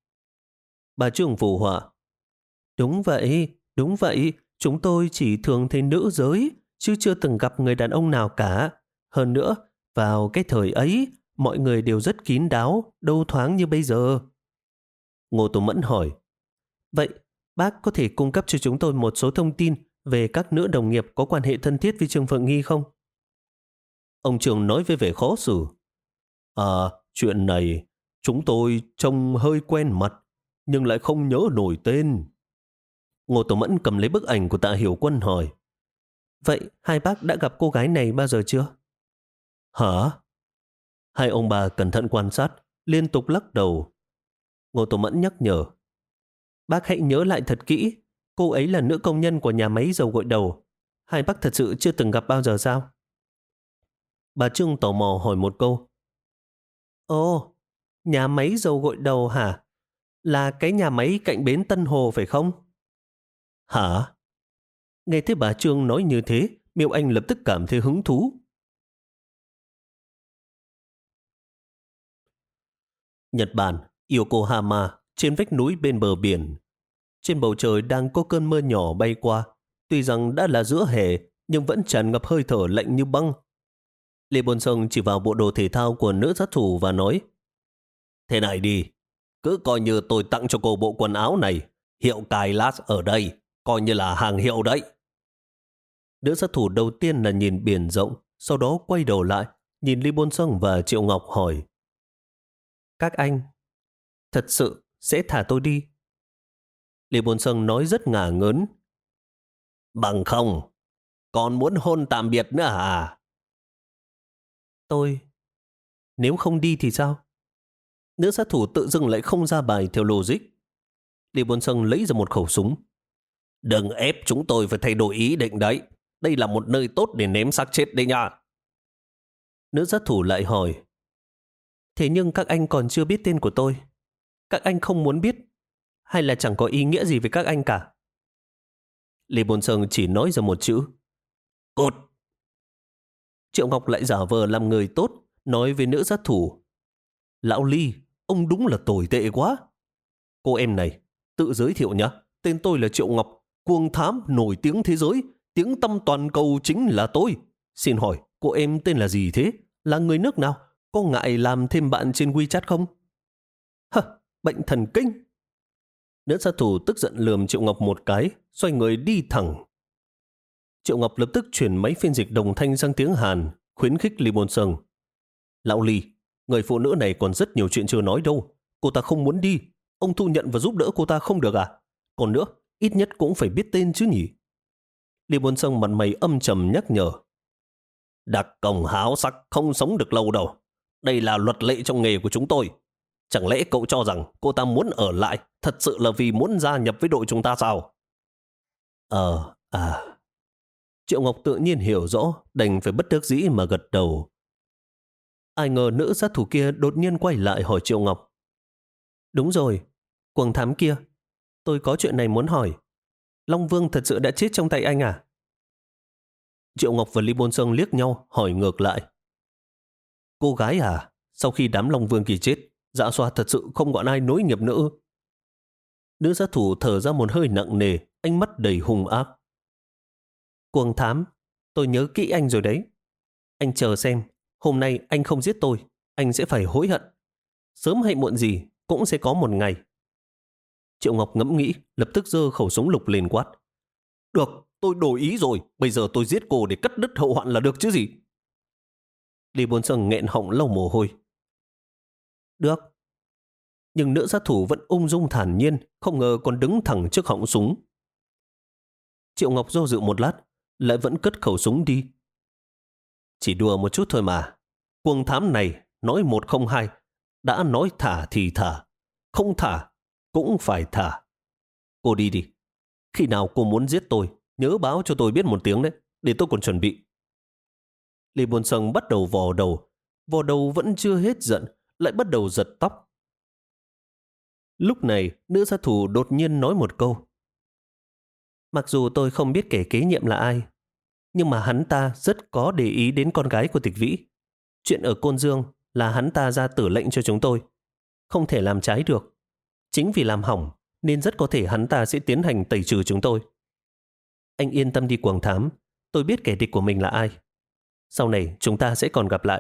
Bà Trương phụ họa. Đúng vậy, đúng vậy, chúng tôi chỉ thường thấy nữ giới, chứ chưa từng gặp người đàn ông nào cả. Hơn nữa, vào cái thời ấy, mọi người đều rất kín đáo, đâu thoáng như bây giờ. Ngô Tố Mẫn hỏi, vậy bác có thể cung cấp cho chúng tôi một số thông tin về các nữ đồng nghiệp có quan hệ thân thiết với Trương Phượng Nghi không? Ông Trường nói với vẻ khó xử. À, chuyện này chúng tôi trông hơi quen mặt, nhưng lại không nhớ nổi tên. Ngô Tố Mẫn cầm lấy bức ảnh của Tạ Hiểu Quân hỏi, vậy hai bác đã gặp cô gái này bao giờ chưa? Hả? Hai ông bà cẩn thận quan sát, liên tục lắc đầu. Ngô Tố Mẫn nhắc nhở, Bác hãy nhớ lại thật kỹ, cô ấy là nữ công nhân của nhà máy dầu gội đầu. Hai bác thật sự chưa từng gặp bao giờ sao? Bà Trưng tò mò hỏi một câu. Ồ, nhà máy dầu gội đầu hả? Là cái nhà máy cạnh bến Tân Hồ phải không? Hả? Nghe thấy bà Trương nói như thế, Miêu Anh lập tức cảm thấy hứng thú. Nhật Bản, Yokohama, trên vách núi bên bờ biển. Trên bầu trời đang có cơn mưa nhỏ bay qua. Tuy rằng đã là giữa hè, nhưng vẫn tràn ngập hơi thở lạnh như băng. Lê Bôn Sông chỉ vào bộ đồ thể thao của nữ sát thủ và nói: Thế này đi, cứ coi như tôi tặng cho cô bộ quần áo này. Hiệu Kailash ở đây, coi như là hàng hiệu đấy. Nữ sát thủ đầu tiên là nhìn biển rộng, sau đó quay đầu lại, nhìn Lý Bôn Sông và Triệu Ngọc hỏi: Các anh, thật sự sẽ thả tôi đi? Lý Bôn Sông nói rất ngả ngớn: Bằng không, còn muốn hôn tạm biệt nữa à? Tôi, nếu không đi thì sao? Nữ sát thủ tự dưng lại không ra bài theo logic. Lý Bôn Sông lấy ra một khẩu súng. Đừng ép chúng tôi phải thay đổi ý định đấy. Đây là một nơi tốt để ném xác chết đấy nha. Nữ sát thủ lại hỏi: Thế nhưng các anh còn chưa biết tên của tôi. Các anh không muốn biết, hay là chẳng có ý nghĩa gì với các anh cả? Lý Bôn Sông chỉ nói ra một chữ: Cút. Triệu Ngọc lại giả vờ làm người tốt, nói với nữ sát thủ: Lão Ly, ông đúng là tồi tệ quá. Cô em này, tự giới thiệu nhé. Tên tôi là Triệu Ngọc, cuồng thám nổi tiếng thế giới, tiếng tăm toàn cầu chính là tôi. Xin hỏi, cô em tên là gì thế? Là người nước nào? Có ngại làm thêm bạn trên WeChat không? Hả, bệnh thần kinh. Nữ sát thủ tức giận lườm Triệu Ngọc một cái, xoay người đi thẳng. Triệu Ngọc lập tức chuyển máy phiên dịch đồng thanh sang tiếng Hàn, khuyến khích Lý Bôn Sông: Lão Lý, người phụ nữ này còn rất nhiều chuyện chưa nói đâu. Cô ta không muốn đi. Ông thu nhận và giúp đỡ cô ta không được à? Còn nữa, ít nhất cũng phải biết tên chứ nhỉ? Lý Bôn Sông mặt mày âm trầm nhắc nhở: Đặc công háo sắc không sống được lâu đâu. Đây là luật lệ trong nghề của chúng tôi. Chẳng lẽ cậu cho rằng cô ta muốn ở lại thật sự là vì muốn gia nhập với đội chúng ta sao? Ờ, à. Triệu Ngọc tự nhiên hiểu rõ, đành phải bất đắc dĩ mà gật đầu. Ai ngờ nữ sát thủ kia đột nhiên quay lại hỏi Triệu Ngọc: Đúng rồi, cuồng thám kia, tôi có chuyện này muốn hỏi. Long Vương thật sự đã chết trong tay anh à? Triệu Ngọc và Lý Bôn Sông liếc nhau, hỏi ngược lại: Cô gái à, sau khi đám Long Vương kỳ chết, Dạ Xoa thật sự không còn ai nối nghiệp nữa. Nữ sát thủ thở ra một hơi nặng nề, ánh mắt đầy hung ác. Cuồng thám, tôi nhớ kỹ anh rồi đấy. Anh chờ xem, hôm nay anh không giết tôi, anh sẽ phải hối hận. Sớm hay muộn gì cũng sẽ có một ngày. Triệu Ngọc ngẫm nghĩ, lập tức giơ khẩu súng lục lên quát: Được, tôi đổi ý rồi, bây giờ tôi giết cô để cắt đứt hậu hoạn là được chứ gì? Lý Bôn Sông nghẹn họng lau mồ hôi. Được. Nhưng nữ sát thủ vẫn ung dung thản nhiên, không ngờ còn đứng thẳng trước họng súng. Triệu Ngọc do dự một lát, lại vẫn cất khẩu súng đi. Chỉ đùa một chút thôi mà. Cuồng thám này nói một không hai, đã nói thả thì thả, không thả cũng phải thả. Cô đi đi. Khi nào cô muốn giết tôi, nhớ báo cho tôi biết một tiếng đấy, để tôi còn chuẩn bị. Lý Bôn Sông bắt đầu vò đầu. Vò đầu vẫn chưa hết giận, lại bắt đầu giật tóc. Lúc này, nữ sát thủ đột nhiên nói một câu: Mặc dù tôi không biết kẻ kế nhiệm là ai, nhưng mà hắn ta rất có để ý đến con gái của Tịch Vĩ. Chuyện ở Côn Dương là hắn ta ra tử lệnh cho chúng tôi. Không thể làm trái được. Chính vì làm hỏng nên rất có thể hắn ta sẽ tiến hành tẩy trừ chúng tôi. Anh yên tâm đi cuồng thám, tôi biết kẻ địch của mình là ai. Sau này chúng ta sẽ còn gặp lại.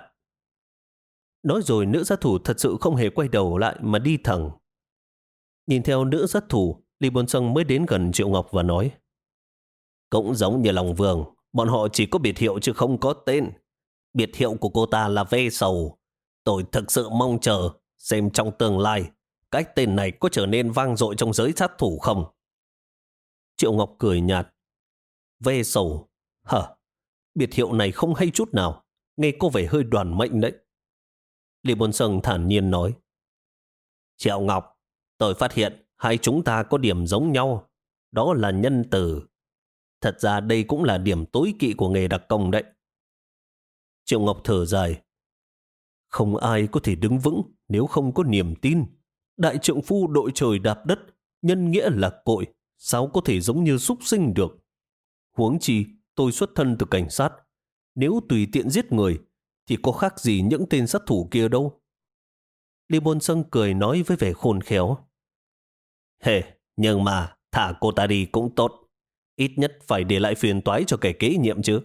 Nói rồi nữ sát thủ thật sự không hề quay đầu lại mà đi thẳng. Nhìn theo nữ sát thủ, Lý Bôn Sông mới đến gần Triệu Ngọc và nói: Cũng giống như Long Vương, bọn họ chỉ có biệt hiệu chứ không có tên. Biệt hiệu của cô ta là Ve Sầu. Tôi thực sự mong chờ xem trong tương lai cái tên này có trở nên vang dội trong giới sát thủ không. Triệu Ngọc cười nhạt: Ve Sầu? Hả? Biệt hiệu này không hay chút nào, nghe có vẻ hơi đoàn mệnh đấy. Lý Bôn Sông thản nhiên nói: Triệu Ngọc, tôi phát hiện hai chúng ta có điểm giống nhau, đó là nhân từ. Thật ra đây cũng là điểm tối kỵ của nghề đặc công đấy. Triệu Ngọc thở dài. Không ai có thể đứng vững nếu không có niềm tin. Đại trượng phu đội trời đạp đất, nhân nghĩa là cội, sao có thể giống như súc sinh được. Huống chi, tôi xuất thân từ cảnh sát. Nếu tùy tiện giết người, thì có khác gì những tên sát thủ kia đâu. Lý Bôn Sâng cười nói với vẻ khôn khéo. Hề, nhưng mà thả cô ta đi cũng tốt. Ít nhất phải để lại phiền toái cho kẻ kế nhiệm chứ.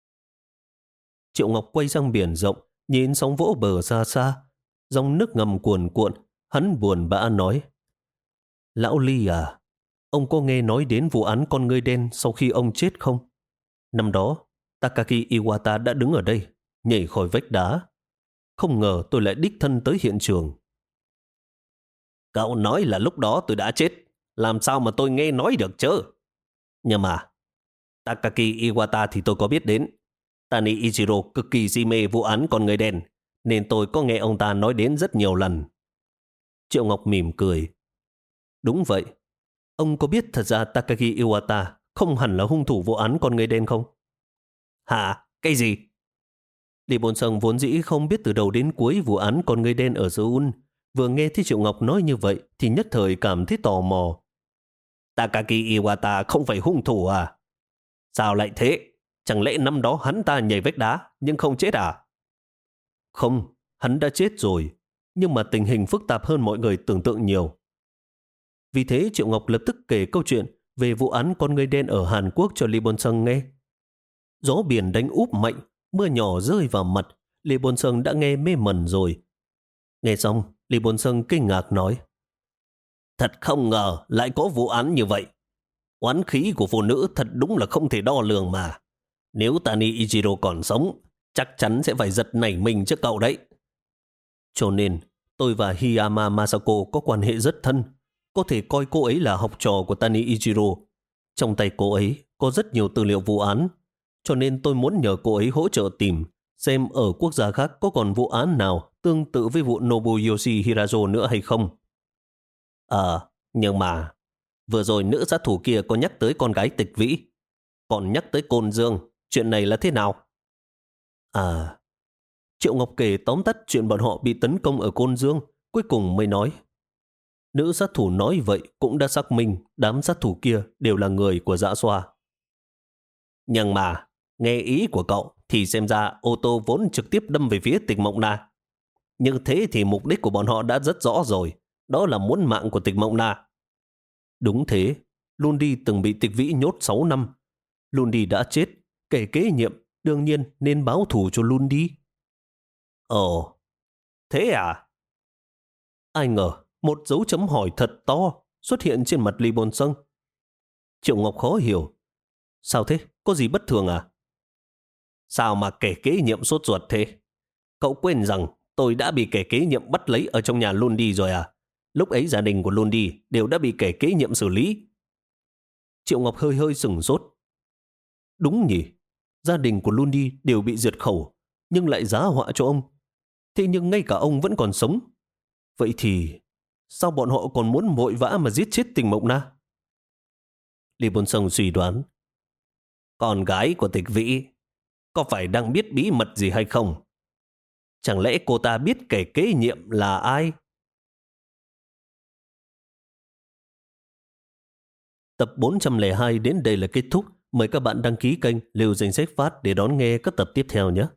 Triệu Ngọc quay sang biển rộng, nhìn sóng vỗ bờ xa xa. Dòng nước ngầm cuồn cuộn, hắn buồn bã nói. Lão Ly à, ông có nghe nói đến vụ án con ngươi đen sau khi ông chết không? Năm đó, Takaki Iwata đã đứng ở đây, nhảy khỏi vách đá. Không ngờ tôi lại đích thân tới hiện trường. Cậu nói là lúc đó tôi đã chết, làm sao mà tôi nghe nói được chứ? Nhưng mà, Takaki Iwata thì tôi có biết đến. Tani Ichiro cực kỳ si mê vụ án con người đen, nên tôi có nghe ông ta nói đến rất nhiều lần. Triệu Ngọc mỉm cười. Đúng vậy. Ông có biết thật ra Takaki Iwata không hẳn là hung thủ vụ án con người đen không? Hả? Cái gì? Lý Bôn Sâng vốn dĩ không biết từ đầu đến cuối vụ án con người đen ở Seoul. Vừa nghe thấy Triệu Ngọc nói như vậy thì nhất thời cảm thấy tò mò. Takaki Iwata không phải hung thủ à? Sao lại thế? Chẳng lẽ năm đó hắn ta nhảy vách đá nhưng không chết à? Không, hắn đã chết rồi. Nhưng mà tình hình phức tạp hơn mọi người tưởng tượng nhiều. Vì thế Triệu Ngọc lập tức kể câu chuyện về vụ án con người đen ở Hàn Quốc cho Lý Bôn Sâng nghe. Gió biển đánh úp mạnh, mưa nhỏ rơi vào mặt. Lý Bôn Sâng đã nghe mê mẩn rồi. Nghe xong, Lý Bôn Sâng kinh ngạc nói. Thật không ngờ lại có vụ án như vậy. Oán khí của phụ nữ thật đúng là không thể đo lường mà. Nếu Tani Ichiro còn sống, chắc chắn sẽ phải giật nảy mình trước cậu đấy. Cho nên, tôi và Hiyama Masako có quan hệ rất thân. Có thể coi cô ấy là học trò của Tani Ichiro. Trong tay cô ấy có rất nhiều tư liệu vụ án. Cho nên tôi muốn nhờ cô ấy hỗ trợ tìm xem ở quốc gia khác có còn vụ án nào tương tự với vụ Nobuyoshi Hirazo nữa hay không. Ờ, nhưng mà vừa rồi nữ sát thủ kia có nhắc tới con gái Tịch Vĩ, còn nhắc tới Côn Dương. Chuyện này là thế nào? À, Triệu Ngọc kể tóm tắt chuyện bọn họ bị tấn công ở Côn Dương, cuối cùng mới nói. Nữ sát thủ nói vậy cũng đã xác minh đám sát thủ kia đều là người của Dạ Xoa. Nhưng mà, nghe ý của cậu thì xem ra ô tô vốn trực tiếp đâm về phía Tịch Mộng Na. Nhưng thế thì mục đích của bọn họ đã rất rõ rồi, đó là muốn mạng của Tịch Mộng Na. Đúng thế, Lundi từng bị Tịch Vĩ nhốt sáu năm. Lundi đã chết, kẻ kế nhiệm đương nhiên nên báo thù cho Lundi. Ồ, thế à? Ai ngờ, một dấu chấm hỏi thật to xuất hiện trên mặt Lý Bôn Sâng. Triệu Ngọc khó hiểu. Sao thế? Có gì bất thường à? Sao mà kẻ kế nhiệm sốt ruột thế? Cậu quên rằng tôi đã bị kẻ kế nhiệm bắt lấy ở trong nhà Lundi rồi à? Lúc ấy gia đình của Lundi đều đã bị kẻ kế nhiệm xử lý. Triệu Ngọc hơi hơi sửng sốt. Đúng nhỉ, gia đình của Lundi đều bị diệt khẩu, nhưng lại giá họa cho ông. Thế nhưng ngay cả ông vẫn còn sống. Vậy thì sao bọn họ còn muốn vội vã mà giết chết Tịch Mộng Na? Lý Bôn Sông suy đoán. Con gái của Tịch Vĩ có phải đang biết bí mật gì hay không? Chẳng lẽ cô ta biết kẻ kế nhiệm là ai? Tập bốn trăm lẻ hai đến đây là kết thúc. Mời các bạn đăng ký kênh Liều Danh Sách Phát để đón nghe các tập tiếp theo nhé.